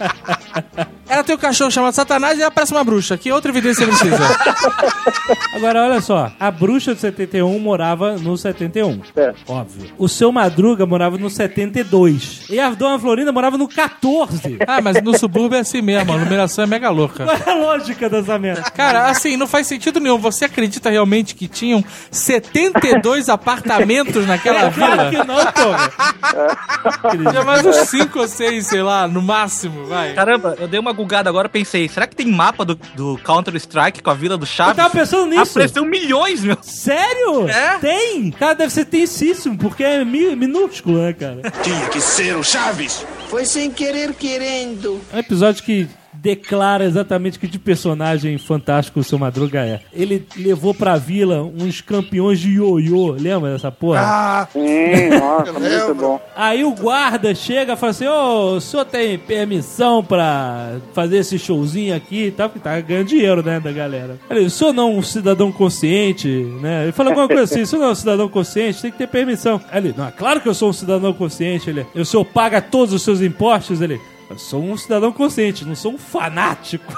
Ela tem um cachorro chamado Satanás e ela parece uma bruxa. Que outra evidência precisa? Agora, olha só. A bruxa de setenta e um morava no setenta e um. É. Óbvio. O seu Madruga morava no setenta e dois. E a Dona Florinda morava no quatorze. Ah, mas no subúrbio é assim mesmo. A numeração é mega louca. Qual é a lógica dessa merda? Cara, assim, não faz sentido nenhum. Você acredita realmente que tinham setenta e dois apartamentos naquela Claro que vila? não, porra. Tinha mais uns cinco ou seis, sei lá, no máximo, vai. Caramba, eu dei uma gugada agora, pensei, será que tem mapa do, do Counter-Strike com a Vila do Eu Chaves? tava pensando nisso. Apareceu milhões, meu. Sério? É? Tem? Cara, deve ser tensíssimo, porque é mi- minúsculo, né, cara? Tinha que ser o Chaves. Foi sem querer querendo. É um episódio que declara exatamente que de personagem fantástico o seu Madruga é. Ele levou pra vila uns campeões de ioiô, lembra dessa porra? Ah, Sim, nossa, Eu muito lembro. bom. Aí o guarda chega e fala assim: ô, o senhor tem permissão pra fazer esse showzinho aqui e tal? Porque tá ganhando dinheiro, né, da galera. Ele, o senhor não é um cidadão consciente, né? Ele fala alguma coisa assim: o senhor não é um cidadão consciente, tem que ter permissão. Aí ele, não, é claro que eu sou um cidadão consciente. Ele, o senhor paga todos os seus impostos? Ele, eu sou um cidadão consciente, não sou um fanático.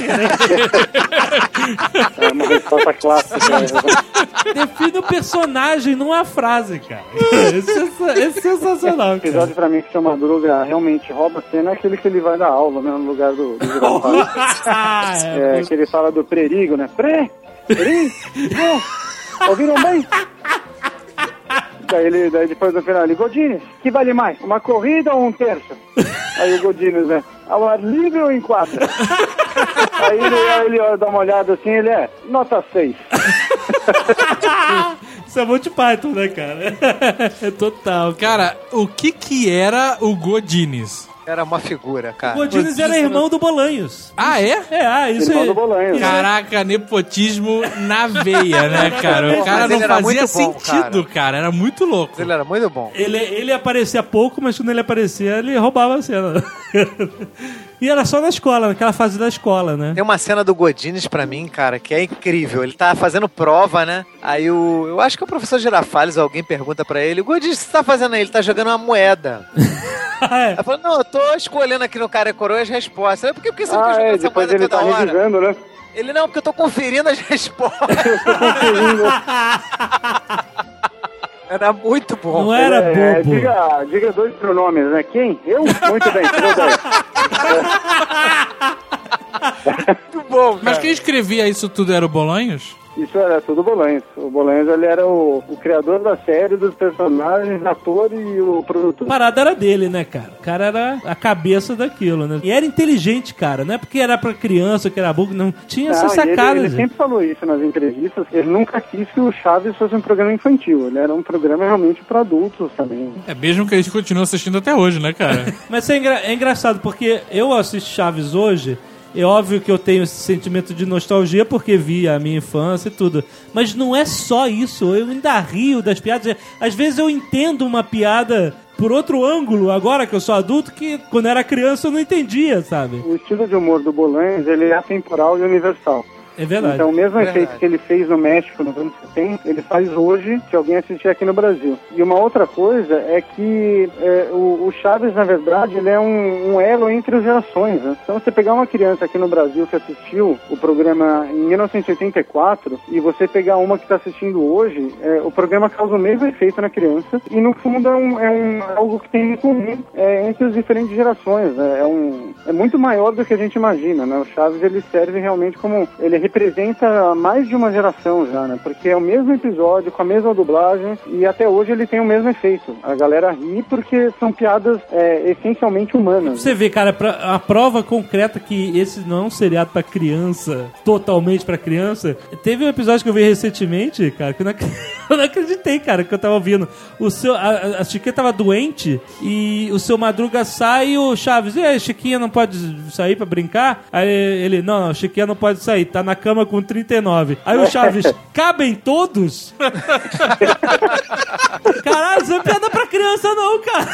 É uma resposta clássica. né? Define o personagem numa frase, cara. Isso é, sensa- é sensacional, O episódio cara. pra mim que o seu Madruga realmente rouba a cena é aquele que ele vai dar aula, né? No lugar do, do Girafales. Ah, é. É, que ele fala do perigo, né? Pre, perigo, ouviram bem? Daí, ele, daí depois no final ele, Godines, que vale mais? Uma corrida ou um terço? Aí o Godines, né? Ao ar livre ou em quadra? Aí ele, aí ele dá uma olhada assim, ele é, nota seis. Isso é Monty Python, né, cara? É total. Cara, o que que era o Godines? Era uma figura, cara. O Godines era irmão do Bolanhos. Ah, é? É, ah, isso Irmão é... do Bolanhos. isso é- Caraca, nepotismo na veia, né, cara? O cara Mas não ele era fazia muito bom, sentido, cara. Era muito louco. Ele era muito bom. Ele, ele aparecia pouco, mas quando ele aparecia, ele roubava a cena. E era só na escola, naquela fase da escola, né? Tem uma cena do Godines pra mim, cara, que é incrível. Ele tá fazendo prova, né? Aí o... Eu acho que o professor Girafales, alguém pergunta pra ele, Godines, o que você tá fazendo aí? Ele tá jogando uma moeda. É. Ela falou, não, eu tô escolhendo aqui no cara e coroa as respostas. Eu, por que, por que você não Ah, fica é, jogando essa depois moeda ele tá toda hora? revisando, né? Ele, não, porque eu tô conferindo as respostas. Era muito bom. Não era É, bobo. diga, diga dois pronomes, né? Quem? Eu? Muito bem, tirou dez. Muito bom, Mas cara. quem escrevia isso tudo era o Bolanhos? Isso era tudo Bolanhos. O Bolanhos, ele era o, o criador da série, dos personagens, ator e o produtor. A parada era dele, né, cara? O cara era a cabeça daquilo, né? E era inteligente, cara. Não é porque era pra criança, que era burro, não. Tinha Não, essas e ele, sacadas. ele gente. sempre falou isso nas entrevistas. Ele nunca quis que o Chaves fosse um programa infantil. Ele era um programa realmente para adultos também. É mesmo que a gente continua assistindo até hoje, né, cara? Mas isso é, engra- é engraçado, porque eu assisto Chaves hoje. É óbvio que eu tenho esse sentimento de nostalgia porque vi a minha infância e tudo. Mas não é só isso. Eu ainda rio das piadas. Às vezes eu entendo uma piada por outro ângulo, agora que eu sou adulto, que quando era criança eu não entendia, sabe? O estilo de humor do Bolanhos, ele é atemporal e universal. É verdade. Então, o mesmo Verdade. efeito que ele fez no México nos anos setenta, ele faz hoje, se alguém assistir aqui no Brasil. E uma outra coisa é que é, o, o Chaves, na verdade, ele é um, um elo entre as gerações, né? Então, você pegar uma criança aqui no Brasil que assistiu o programa em mil novecentos e oitenta e quatro e você pegar uma que está assistindo hoje, é, o programa causa o mesmo efeito na criança e, no fundo, é, um, é um, algo que tem em comum é, entre as diferentes gerações. Né? É um, é muito maior do que a gente imagina, né? O Chaves, ele serve realmente como... Ele representa mais de uma geração já, né? Porque é o mesmo episódio, com a mesma dublagem, e até hoje ele tem o mesmo efeito. A galera ri porque são piadas é, essencialmente humanas. Você vê, cara, a prova concreta que esse não é um seriado pra criança, totalmente pra criança. Teve um episódio que eu vi recentemente, cara, que eu não, ac... eu não acreditei, cara, que eu tava ouvindo. O seu, a, a Chiquinha tava doente e o seu Madruga sai e o Chaves, e aí, Chiquinha não pode sair pra brincar? Aí ele, não, não, Chiquinha não pode sair, tá na cama com trinta e nove. Aí o Chaves, cabem todos? Caralho, isso é piada pra criança não, cara.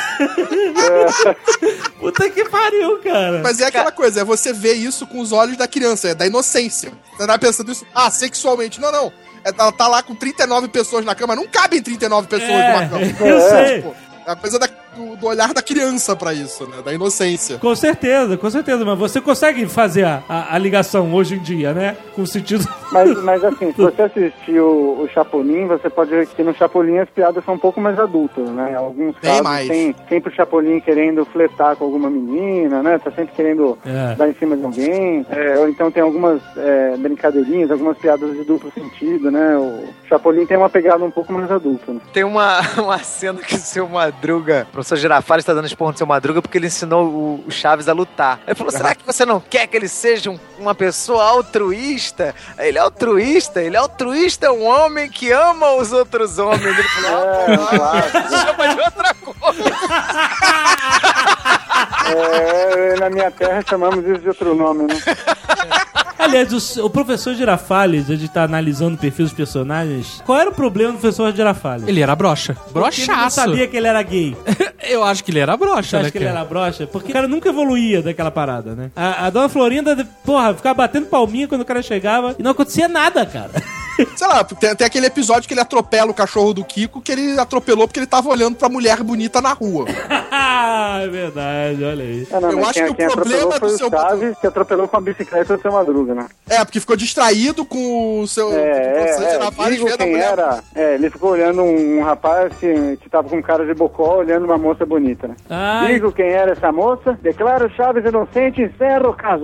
Puta que pariu, cara. Mas é aquela coisa, é você ver isso com os olhos da criança, é da inocência. Você não tá pensando isso, ah, sexualmente. Não, não. Ela tá lá com trinta e nove pessoas na cama, não cabem trinta e nove pessoas é, numa cama. Eu é, sei. Tipo, é a coisa da, do, do olhar da criança pra isso, né? Da inocência. Com certeza, com certeza. Mas você consegue fazer a, a, a ligação hoje em dia, né? Com o sentido... Mas, mas assim, se você assistir o, o Chapolin, você pode ver que no Chapolin as piadas são um pouco mais adultas, né? Em alguns Bem casos mais. tem sempre o Chapolin querendo flertar com alguma menina, né? Tá sempre querendo É. dar em cima de alguém. É, ou então tem algumas é, brincadeirinhas, algumas piadas de duplo sentido, né? O Chapolin tem uma pegada um pouco mais adulta, né? Tem uma, uma cena que o seu Madruga, o professor Girafales está dando esporro no seu Madruga porque ele ensinou o, o Chaves a lutar. Ele falou, será que você não quer que ele seja um, uma pessoa altruísta? Ele é altruísta, ele é altruísta, é um homem que ama os outros homens. Ele falou, É, ah, claro. chama de outra coisa. É, na minha terra chamamos isso de outro nome, né? Aliás, o, o professor Girafales, a gente tá analisando o perfil dos personagens. Qual era o problema do professor Girafales? Ele era broxa. Porque ele não Broxaço. sabia que ele era gay. Eu acho que ele era Você broxa, acha né, que ele cara? era broxa? Porque o cara nunca evoluía daquela parada, né? A, a dona Florinda, porra, ficava batendo palminha quando o cara chegava e não acontecia nada, cara. Sei lá, tem, tem aquele episódio que ele atropela o cachorro do Kiko, que ele atropelou porque ele tava olhando pra mulher bonita na rua. É verdade, olha aí. É, não, Eu mas acho quem, que o quem problema atropelou foi do o seu Chaves, que atropelou com a bicicleta do seu Madruga, né? É, porque ficou distraído com o seu... É, com o é, Girafales digo vendo a quem mulher. era. É, ele ficou olhando um, um rapaz que, que tava com cara de bocó, olhando uma moça bonita, né? Ai. Digo quem era essa moça, declaro Chaves inocente e encerro o caso.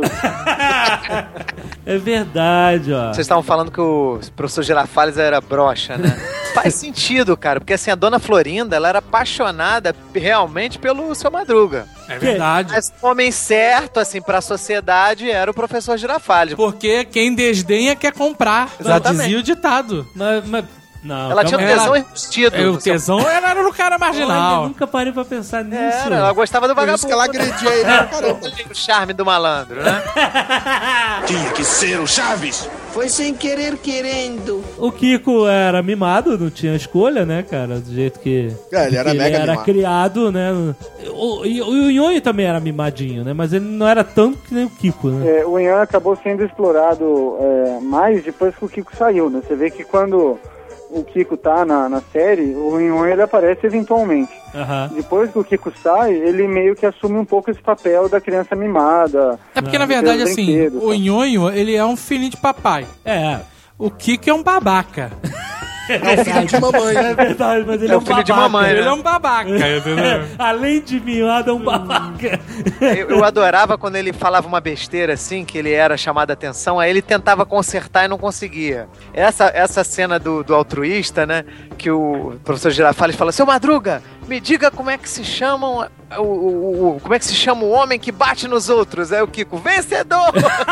É verdade, ó. Vocês estavam falando que o professor Girafales era broxa, né? Faz sentido, cara, porque assim, a dona Florinda, ela era apaixonada realmente pelo seu Madruga. É verdade. Mas o homem certo, assim, pra sociedade era o professor Girafales. Porque quem desdenha quer comprar. Exatamente. Dizia o ditado. Mas, mas- não, Ela tinha um calma aí. tesão enrustido. É, o tesão era no cara Olha, marginal. eu nunca parei pra pensar nisso. Era, ela gostava do Por vagabundo. isso que ela agredia ele pra caramba. O charme do malandro, né? Tinha que ser o Chaves. Foi sem querer querendo. O Kiko era mimado, não tinha escolha, né, cara? Do jeito que, É, ele era que mega era mimado. criado, né? O, e- o Nhonho também era mimadinho, né? Mas ele não era tanto que nem o Kiko, né? É, o Ian acabou sendo explorado é, mais depois que o Kiko saiu, né? Você vê que quando o Kiko tá na, na série, o Ian ele aparece eventualmente. Aham. Depois que o Kiko sai, ele meio que assume um pouco esse papel da criança mimada. É porque, na de ter verdade, os assim, brinquedos, o tá? Nhonho, ele é um filhinho de papai. É. O Kiko é um babaca. É o filho de mamãe. É verdade, mas ele é, É um o filho de babaca. mamãe, né? Ele é um babaca, entendeu? Além de mimado, é um babaca. Eu, eu adorava quando ele falava uma besteira assim, que ele era chamado a atenção, aí ele tentava consertar e não conseguia. Essa, essa cena do, do altruísta, né, que o professor Girafales fala, seu Madruga, me diga como é que se chamam o, o, o- como é que se chama o homem que bate nos outros? Aí o Kiko, vencedor!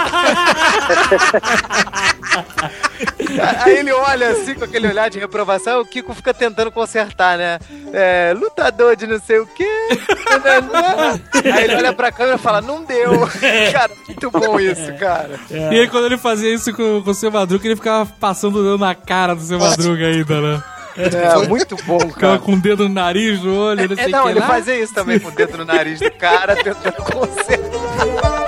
Aí ele olha assim com aquele olhar de reprovação, o Kiko fica tentando consertar, né? É, lutador de não sei o quê. Aí ele olha pra câmera e fala, não deu. Cara, muito bom isso, cara. E aí, quando ele fazia isso com, com o seu Madruga, ele ficava passando o dedo na cara do seu Madruga ainda, né? É, muito bom, Ficava cara. com o dedo no nariz, no olho, não É, sei o não, que ele lá. fazia isso também com o dedo no nariz do cara, tentando consertar.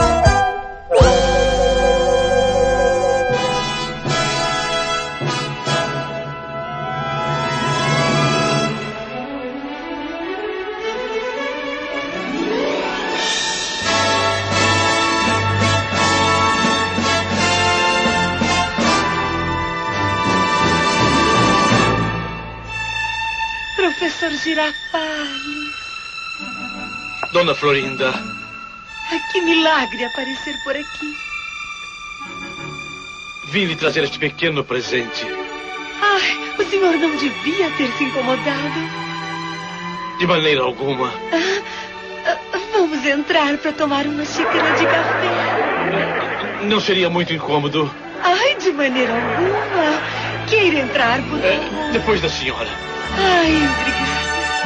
Professor Girafales. Dona Florinda, Que milagre aparecer por aqui. Vim lhe trazer este pequeno presente. Ai, o senhor não devia ter se incomodado. De maneira alguma. Ah, ah, vamos entrar para tomar uma xícara de café. Não seria muito incômodo? Ai, de maneira alguma. Queira entrar, por favor. É, depois da senhora. Ai, obrigada.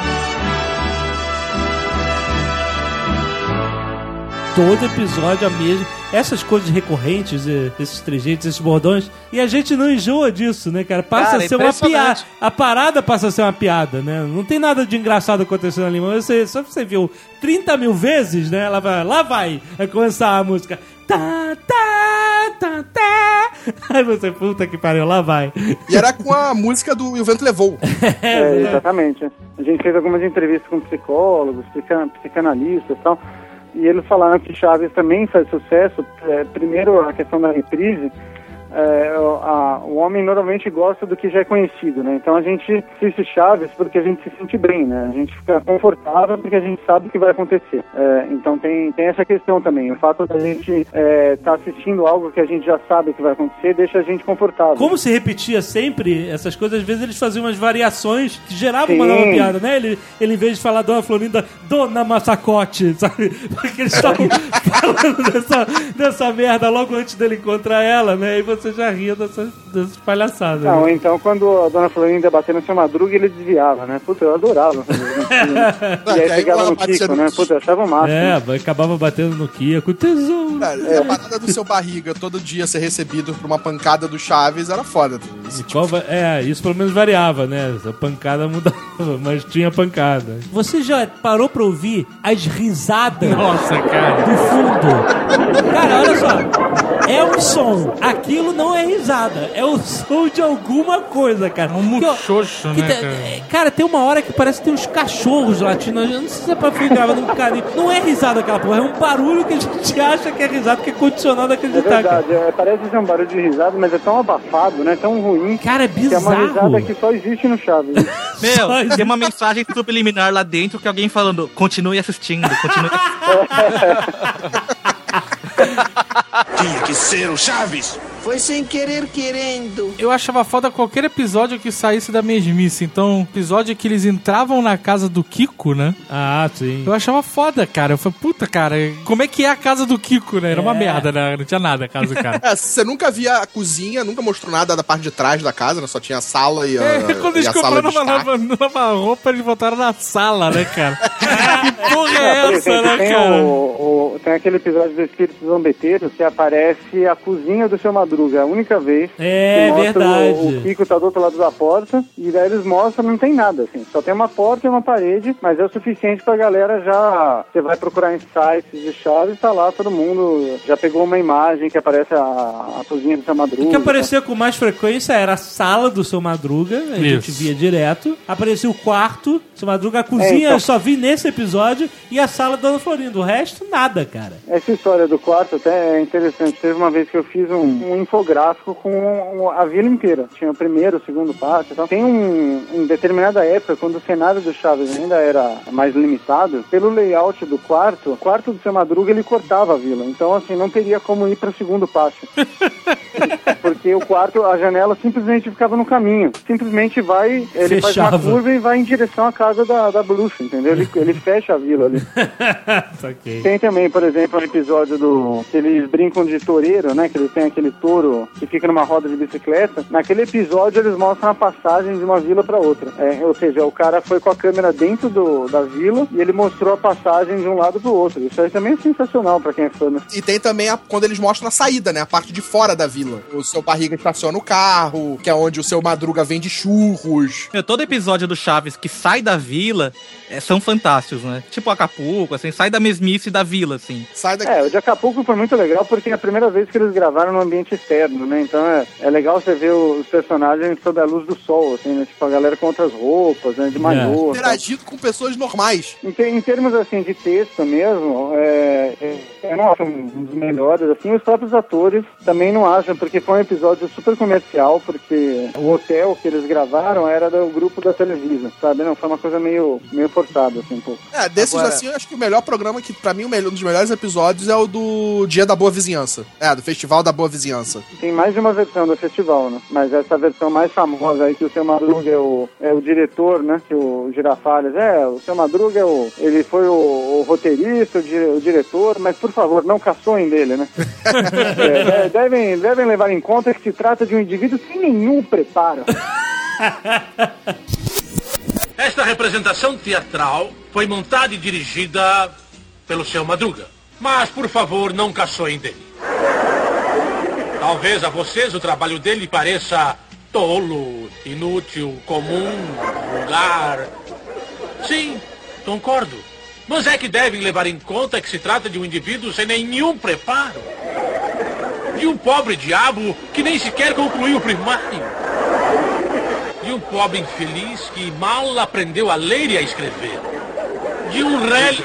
Todo episódio a mesma. Essas coisas recorrentes, esses trejeitos, esses bordões. E a gente não enjoa disso, né, cara? Passa Cara, a ser uma piada. A parada passa a ser uma piada, né? Não tem nada de engraçado acontecendo ali, mas você, só você viu trinta mil vezes, né? Ela vai, lá vai, vai começar a música. Tá, tá, tá, tá. Aí você, puta que pariu, lá vai. E era com a música do E o Vento Levou. É, exatamente. A gente fez algumas entrevistas com psicólogos, psican- psicanalistas e tal. E eles falaram que Chaves também faz sucesso. É, primeiro, a questão da reprise. É, a, o homem normalmente gosta do que já é conhecido, né? Então a gente assiste Chaves porque a gente se sente bem, né? A gente fica confortável porque a gente sabe o que vai acontecer. É, então tem, tem essa questão também. O fato da gente estar é, tá assistindo algo que a gente já sabe o que vai acontecer deixa a gente confortável. Como se repetia sempre essas coisas, às vezes eles faziam umas variações que geravam Sim. uma nova piada, né? Ele, ele, em vez de falar Dona Florinda, Dona Massacote, sabe? Porque eles estavam falando dessa, dessa merda logo antes dele encontrar ela, né? E você já ria dessas, dessas palhaçadas. Não, né? então quando a Dona Florinda bateu no seu Madruga, ele desviava, né? Puta, eu adorava. E aí pegava no Kiko, né? Puta, eu achava o máximo. É, acabava batendo no Kiko, tesouro. Cara, é. A parada do seu barriga todo dia ser recebido por uma pancada do Chaves era foda. Esse tipo... É, isso pelo menos variava, né? A pancada mudava, mas tinha pancada. Você já parou pra ouvir as risadas Nossa, cara. do fundo? Cara, olha só. É um som. Aquilo não é risada. É o som de alguma coisa, cara. É um muxoxo, que, né, que, cara? é, cara, tem uma hora que parece que tem uns cachorros latindo. Eu não sei se é pra fui gravando um carinho. Não é risada aquela porra. É um barulho que a gente acha que é risada, que é condicionado a É acreditar. verdade, é, parece ser um barulho de risada, mas é tão abafado, né? Tão ruim. Cara, é bizarro. Que é uma risada que só existe no Chaves. Né? Meu, tem uma mensagem subliminar lá dentro que alguém falando, continue assistindo, continue assistindo. Tinha que ser o Chaves. Foi sem querer querendo. Eu achava foda qualquer episódio que saísse da mesmice. Então, episódio que eles entravam na casa do Kiko, né? Ah, sim. Eu achava foda, cara. Eu falei, puta, cara, como é que é a casa do Kiko, né? Era uma É. merda, né? Não tinha nada a casa do cara. É, você nunca via a cozinha, nunca mostrou nada da parte de trás da casa, né? Só tinha a sala e a, É, quando e eles a sala compraram de uma estar. nova, nova roupa, eles botaram na sala, né, cara? Que porra Ah, é por essa, exemplo, né, tem, cara? o, o- tem aquele episódio do Espírito Zombeteiro que aparece a cozinha do seu Madruga. A única vez É, que mostra verdade. O, o Kiko tá do outro lado da porta e daí eles mostram, não tem nada, assim. Só tem uma porta e uma parede, mas é o suficiente pra galera já... Você vai procurar em sites de Chaves, tá lá, todo mundo já pegou uma imagem que aparece a, a cozinha do seu Madruga. O que aparecia com mais frequência era a sala do seu Madruga, a gente Isso. via direto. Aparecia o quarto, seu Madruga, a cozinha É, então. eu só vi nesse episódio, e a sala da Dona Florinda. O resto, nada, cara. Essa história do quarto até é interessante. Teve uma vez que eu fiz um, um infográfico com a vila inteira. Tinha o primeiro, o segundo pátio e tal. Tem um, em determinada época, quando o cenário do Chaves ainda era mais limitado, pelo layout do quarto, o quarto do seu Madruga, ele cortava a vila. Então, assim, não teria como ir para o segundo pátio. Porque o quarto, a janela simplesmente ficava no caminho. Simplesmente vai, ele Fechava. faz uma curva e vai em direção à casa da, da bruxa, entendeu? Ele, ele fecha a vila ali. Saquei. Tem também, por exemplo, um episódio do que eles brincam de toureiro, né? Que eles têm aquele touro que fica numa roda de bicicleta. Naquele episódio eles mostram a passagem de uma vila para outra. É, ou seja, o cara foi com a câmera dentro do, da vila e ele mostrou a passagem de um lado pro outro. Isso aí também é sensacional pra quem é fã. Né? E tem também a, quando eles mostram a saída, né? A parte de fora da vila. O seu barriga estaciona o carro, que é onde o seu Madruga vende churros. Meu, todo episódio do Chaves que sai da vila é, são fantásticos, né? Tipo Acapulco, assim, sai da mesmice da vila, assim. Sai daqui. É, o de Acapulco foi muito legal porque é a primeira vez que eles gravaram no ambiente externo, né? Então é, é legal você ver os personagens sob a luz do sol, assim, né? Tipo, a galera com outras roupas, né? De maiô. tal. Interagido com pessoas normais. Em, te- em termos, assim, de texto mesmo, é, é, eu não acho um dos melhores, assim, os próprios atores também não acham, porque foi um episódio super comercial, porque o hotel que eles gravaram era do grupo da Televisa, sabe? Não, foi uma coisa meio, meio forçada, assim, um pouco. É, desses Agora... assim, eu acho que o melhor programa, que pra mim o melhor, um dos melhores episódios é o do Dia da Boa Vizinhança. É, do Festival da Boa Vizinhança. Tem mais de uma versão do festival, né? Mas essa versão mais famosa aí, que o Seu Madruga é o, é o diretor, né? Que o Girafales, é, o Seu Madruga é o, ele foi o, o roteirista, o, di, o diretor, mas por favor, não caçoem dele, né? é, devem, devem levar em conta que se trata de um indivíduo sem nenhum preparo. Esta representação teatral foi montada e dirigida pelo Seu Madruga. Mas, por favor, não caçoem dele. Talvez a vocês o trabalho dele pareça tolo, inútil, comum, vulgar. Sim, concordo. Mas é que devem levar em conta que se trata de um indivíduo sem nenhum preparo. De um pobre diabo que nem sequer concluiu o primário. De um pobre infeliz que mal aprendeu a ler e a escrever. De um rei...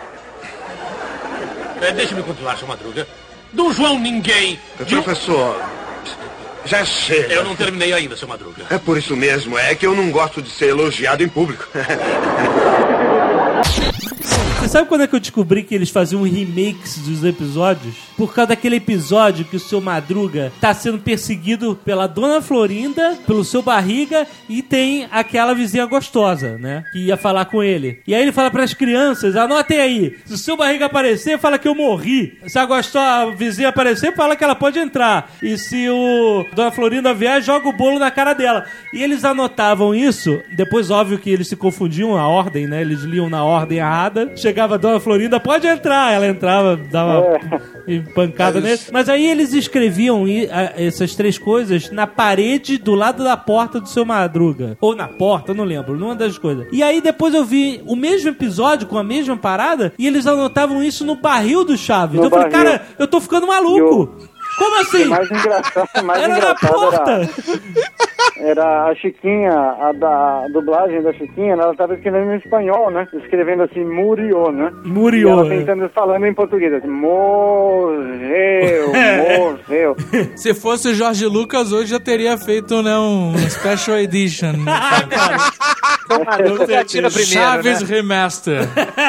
É, deixa-me continuar, Seu Madruga. Do João Ninguém. Professor, um... já chega. Eu não terminei ainda, Seu Madruga. É por isso mesmo, é que eu não gosto de ser elogiado em público. Você sabe quando é que eu descobri que eles faziam remakes dos episódios? Por causa daquele episódio que o Seu Madruga tá sendo perseguido pela Dona Florinda, pelo Seu Barriga, e tem aquela vizinha gostosa, né? Que ia falar com ele. E aí ele fala pras crianças, anotem aí, se o Seu Barriga aparecer, fala que eu morri. Se a, gostosa, a vizinha aparecer, fala que ela pode entrar. E se o Dona Florinda vier, joga o bolo na cara dela. E eles anotavam isso, depois óbvio que eles se confundiam a ordem, né? Eles liam na ordem errada. Chegava a Dona Florinda, pode entrar. Ela entrava, dava uma pancada é nele. Mas aí eles escreviam essas três coisas na parede do lado da porta do Seu Madruga. Ou na porta, eu não lembro, numa das coisas. E aí depois eu vi o mesmo episódio com a mesma parada e eles anotavam isso no barril do Chaves. No eu falei, barril. cara, eu tô ficando maluco. Eu... Como assim? O mais engraçado, mais era engraçado na porta. Era, era a Chiquinha, a, da, a dublagem da Chiquinha, ela estava escrevendo em espanhol, né? Escrevendo assim, murió, né? Murió. E ela tentando, falando em português, assim, morreu, morreu. Se fosse o Jorge Lucas, hoje já teria feito, né, um Special Edition. Ah, cara. Você atira primeiro, Chaves né? Remaster.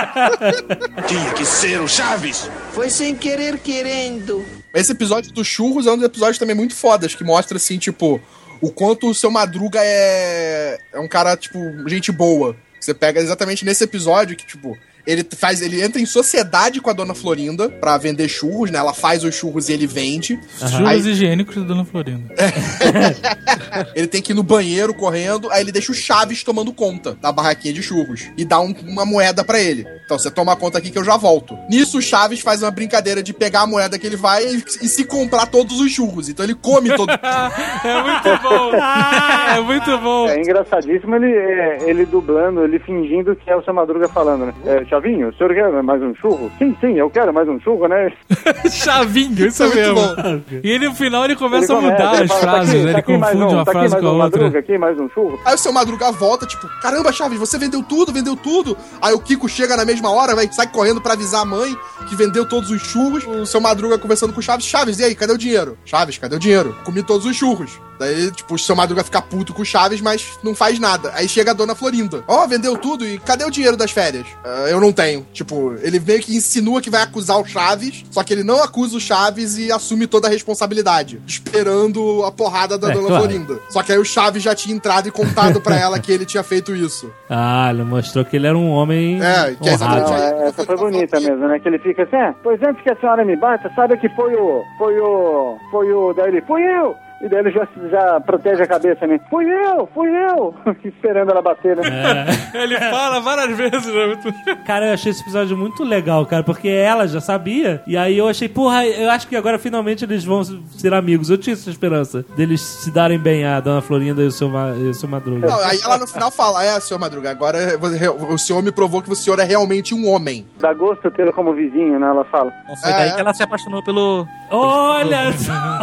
Tinha que ser o Chaves. Foi sem querer querendo. Esse episódio do Churros é um dos episódios também muito fodas, que mostra, assim, tipo, o quanto o Seu Madruga é, é um cara, tipo, gente boa. Você pega exatamente nesse episódio que, tipo, ele faz, ele entra em sociedade com a Dona Florinda pra vender churros, né? Ela faz os churros e ele vende. Uhum. Churros aí... higiênicos da Dona Florinda. Ele tem que ir no banheiro correndo, aí ele deixa o Chaves tomando conta da barraquinha de churros e dá um, uma moeda pra ele. Então você toma conta aqui que eu já volto. Nisso o Chaves faz uma brincadeira de pegar a moeda que ele vai e, e se comprar todos os churros. Então ele come todos. É muito bom. É muito bom. É engraçadíssimo ele, é, ele dublando, ele fingindo que é o Seu Madruga falando, né? É, Chavinho, o senhor quer mais um churro? Sim, sim, eu quero mais um churro, né? Chavinho, isso é mesmo. Bom. E ele no final ele começa, ele começa a mudar ele as fala, frases, tá aqui, né? tá Ele confunde um, uma tá frase mais com a um outra. Madruga, aqui mais um churro. Aí o Seu Madruga volta, tipo, caramba, Chaves, você vendeu tudo, vendeu tudo. Aí o Kiko chega na mesma hora, vai, sai correndo pra avisar a mãe que vendeu todos os churros. O Seu Madruga conversando com o Chaves. Chaves, e aí, cadê o dinheiro? Chaves, cadê o dinheiro? Comi todos os churros. Daí, tipo, o Seu Madruga fica puto com o Chaves, mas não faz nada. Aí chega a Dona Florinda. Ó, oh, vendeu tudo e cadê o dinheiro das férias? Uh, eu não tenho. Tipo, ele meio que insinua que vai acusar o Chaves, só que ele não acusa o Chaves e assume toda a responsabilidade, esperando a porrada da é, Dona claro. Florinda. Só que aí o Chaves já tinha entrado e contado pra ela que ele tinha feito isso. Ah, ele mostrou que ele era um homem É, que é exatamente aí. Não, essa foi bonita mesmo, né? Que ele fica assim, ah, pois antes que a senhora me bata, sabe que foi o... Foi o... Foi o... Daí ele, fui eu! E daí ele já, já protege a cabeça, né? Fui eu, fui eu! Esperando ela bater, né? É. Ele fala várias vezes, né? Cara, eu achei esse episódio muito legal, cara, porque ela já sabia. E aí eu achei, porra, eu acho que agora finalmente eles vão ser amigos. Eu tinha essa esperança deles se darem bem, a Dona Florinda e o seu, e o seu Madruga. Não, aí ela no final fala, é, Seu Madruga, agora o senhor me provou que o senhor é realmente um homem. Dá gosto tê-lo como vizinho, né? Ela fala. Foi daí é. que ela se apaixonou pelo... Olha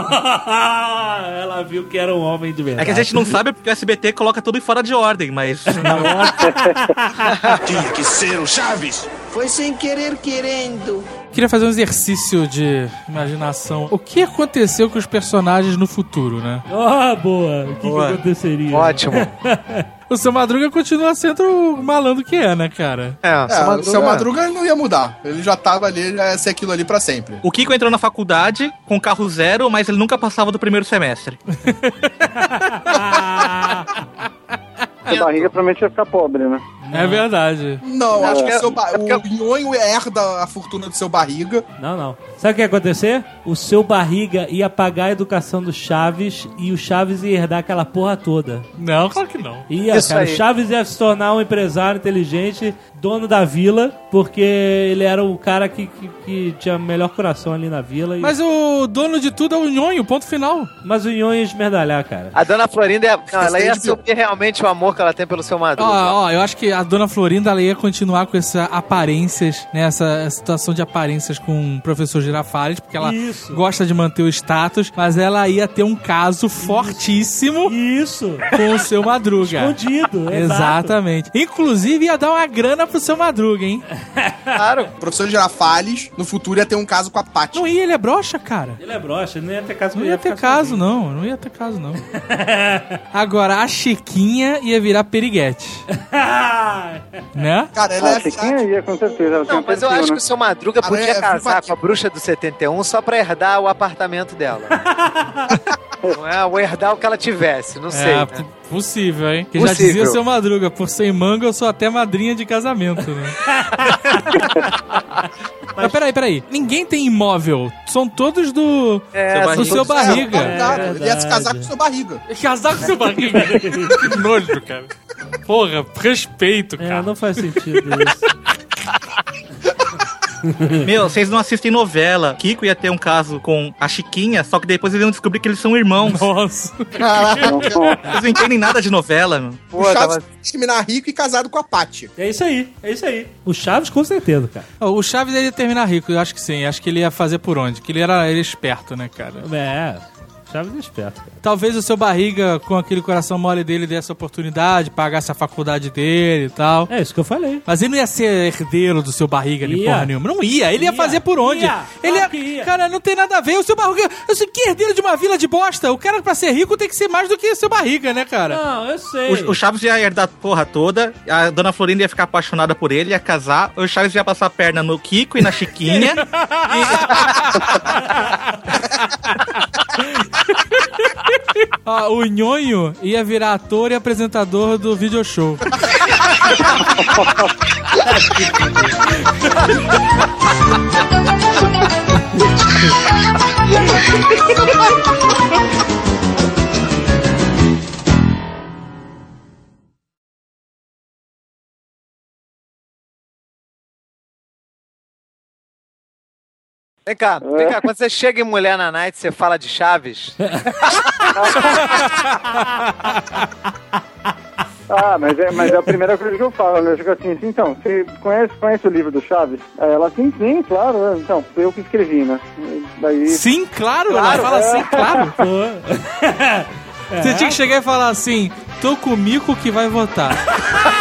só! Ela viu que era um homem de verdade. É que a gente não sabe porque o S B T coloca tudo fora de ordem, mas... Na ordem... Tinha que ser o Chaves. Foi sem querer querendo. Queria fazer um exercício de imaginação. O que aconteceu com os personagens no futuro, né? Ah, boa. O que, que aconteceria? Ótimo. O Seu Madruga continua sendo o malandro que é, né, cara? É, é Madruga... o Seu Madruga não ia mudar. Ele já tava ali, ele ia ser aquilo ali pra sempre. O Kiko entrou na faculdade com carro zero, mas ele nunca passava do primeiro semestre. A barriga provavelmente ia ficar pobre, né? É verdade. Não, É. acho que É. seu ba... o Nhonho herda a fortuna do Seu Barriga. Não, não. Sabe o que ia acontecer? O Seu Barriga ia pagar a educação do Chaves e o Chaves ia herdar aquela porra toda. Não, claro que não. Ia, Isso cara. aí. O Chaves ia se tornar um empresário inteligente, dono da vila, porque ele era o cara que, que, que tinha o melhor coração ali na vila. E... Mas o dono de tudo é o Nhonho, ponto final. Mas o Nhonho ia esmerdalhar, cara. A Dona Florinda, ia, não, ela ia assumir realmente o amor que ela tem pelo Seu Madruga. Ó, ó, eu acho que a Dona Florinda ela ia continuar com essas aparências, né? Essa situação de aparências com o professor Girafales, porque ela Isso. gosta de manter o status, mas ela ia ter um caso fortíssimo Isso. com o Seu Madruga. Escondido, Exatamente. Inclusive ia dar uma grana pro Seu Madruga, hein? Claro. O professor Girafales, no futuro, ia ter um caso com a Paty. Não ia, ele é broxa, cara. Ele é broxa, não ia ter caso. Não ia ter caso, não. Não ia ter caso, não. Agora, a Chiquinha ia virar periguete. Né? Cara, ela Ah, é... a Chiquinha ia, com certeza. Ela tem Não, um mas eu perfil, acho né? que o Seu Madruga Cara, podia é casar viva- com a bruxa do setenta e um só pra herdar o apartamento dela. Não é? Ou herdar o que ela tivesse, não sei. É, né? p- possível, hein? Que já Possível. dizia o Seu Madruga, por sem manga eu sou até madrinha de casamento, né? Mas peraí, peraí. Ninguém tem imóvel. São todos do, É, do Seu Barriga. É, ele ia se casar com o Seu Barriga. Casar com Seu Barriga? Que nojo, cara. Porra, respeito, cara. É, não faz sentido isso. Meu, vocês não assistem novela. Kiko ia ter um caso com a Chiquinha, só que depois eles iam descobrir que eles são irmãos. Nossa. Eles não entendem nada de novela, meu. O Chaves ia terminar rico e casado com a Paty. É isso aí, é isso aí. O Chaves com certeza, cara. Ó, o Chaves ele ia terminar rico, eu acho que sim. Acho que ele ia fazer por onde? Que ele era, ele é esperto, né, cara? É, Chaves é esperto, cara. Talvez o Seu Barriga, com aquele coração mole dele, desse a oportunidade, pagasse a faculdade dele e tal. É isso que eu falei. Mas ele não ia ser herdeiro do Seu Barriga, nem Ia. porra nenhuma. Não ia. Ele ia, Ia. fazer por onde? Ia. Ele Claro ia... que ia. Cara, não tem nada a ver. O Seu Barriga... Eu sei que herdeiro de uma vila de bosta. O cara, pra ser rico, tem que ser mais do que o Seu Barriga, né, cara? Não, eu sei. O, o Chaves ia herdar a porra toda, a Dona Florinda ia ficar apaixonada por ele, ia casar, o Chaves ia passar a perna no Kiko e na Chiquinha. Ah, o Nhonho ia virar ator e apresentador do video show. Vem cá, vem cá. Quando você chega em Mulher na Night, você fala de Chaves? Ah, mas é, mas é a primeira coisa que eu falo, né? Eu fico assim, assim, então, você conhece, conhece o livro do Chaves? Aí ela, sim, sim, claro, né? Então, foi eu que escrevi, né? E daí... Sim, claro. Claro, Ela fala é. sim, claro. Pô. Você tinha que chegar e falar assim, tô com o Mico que vai votar.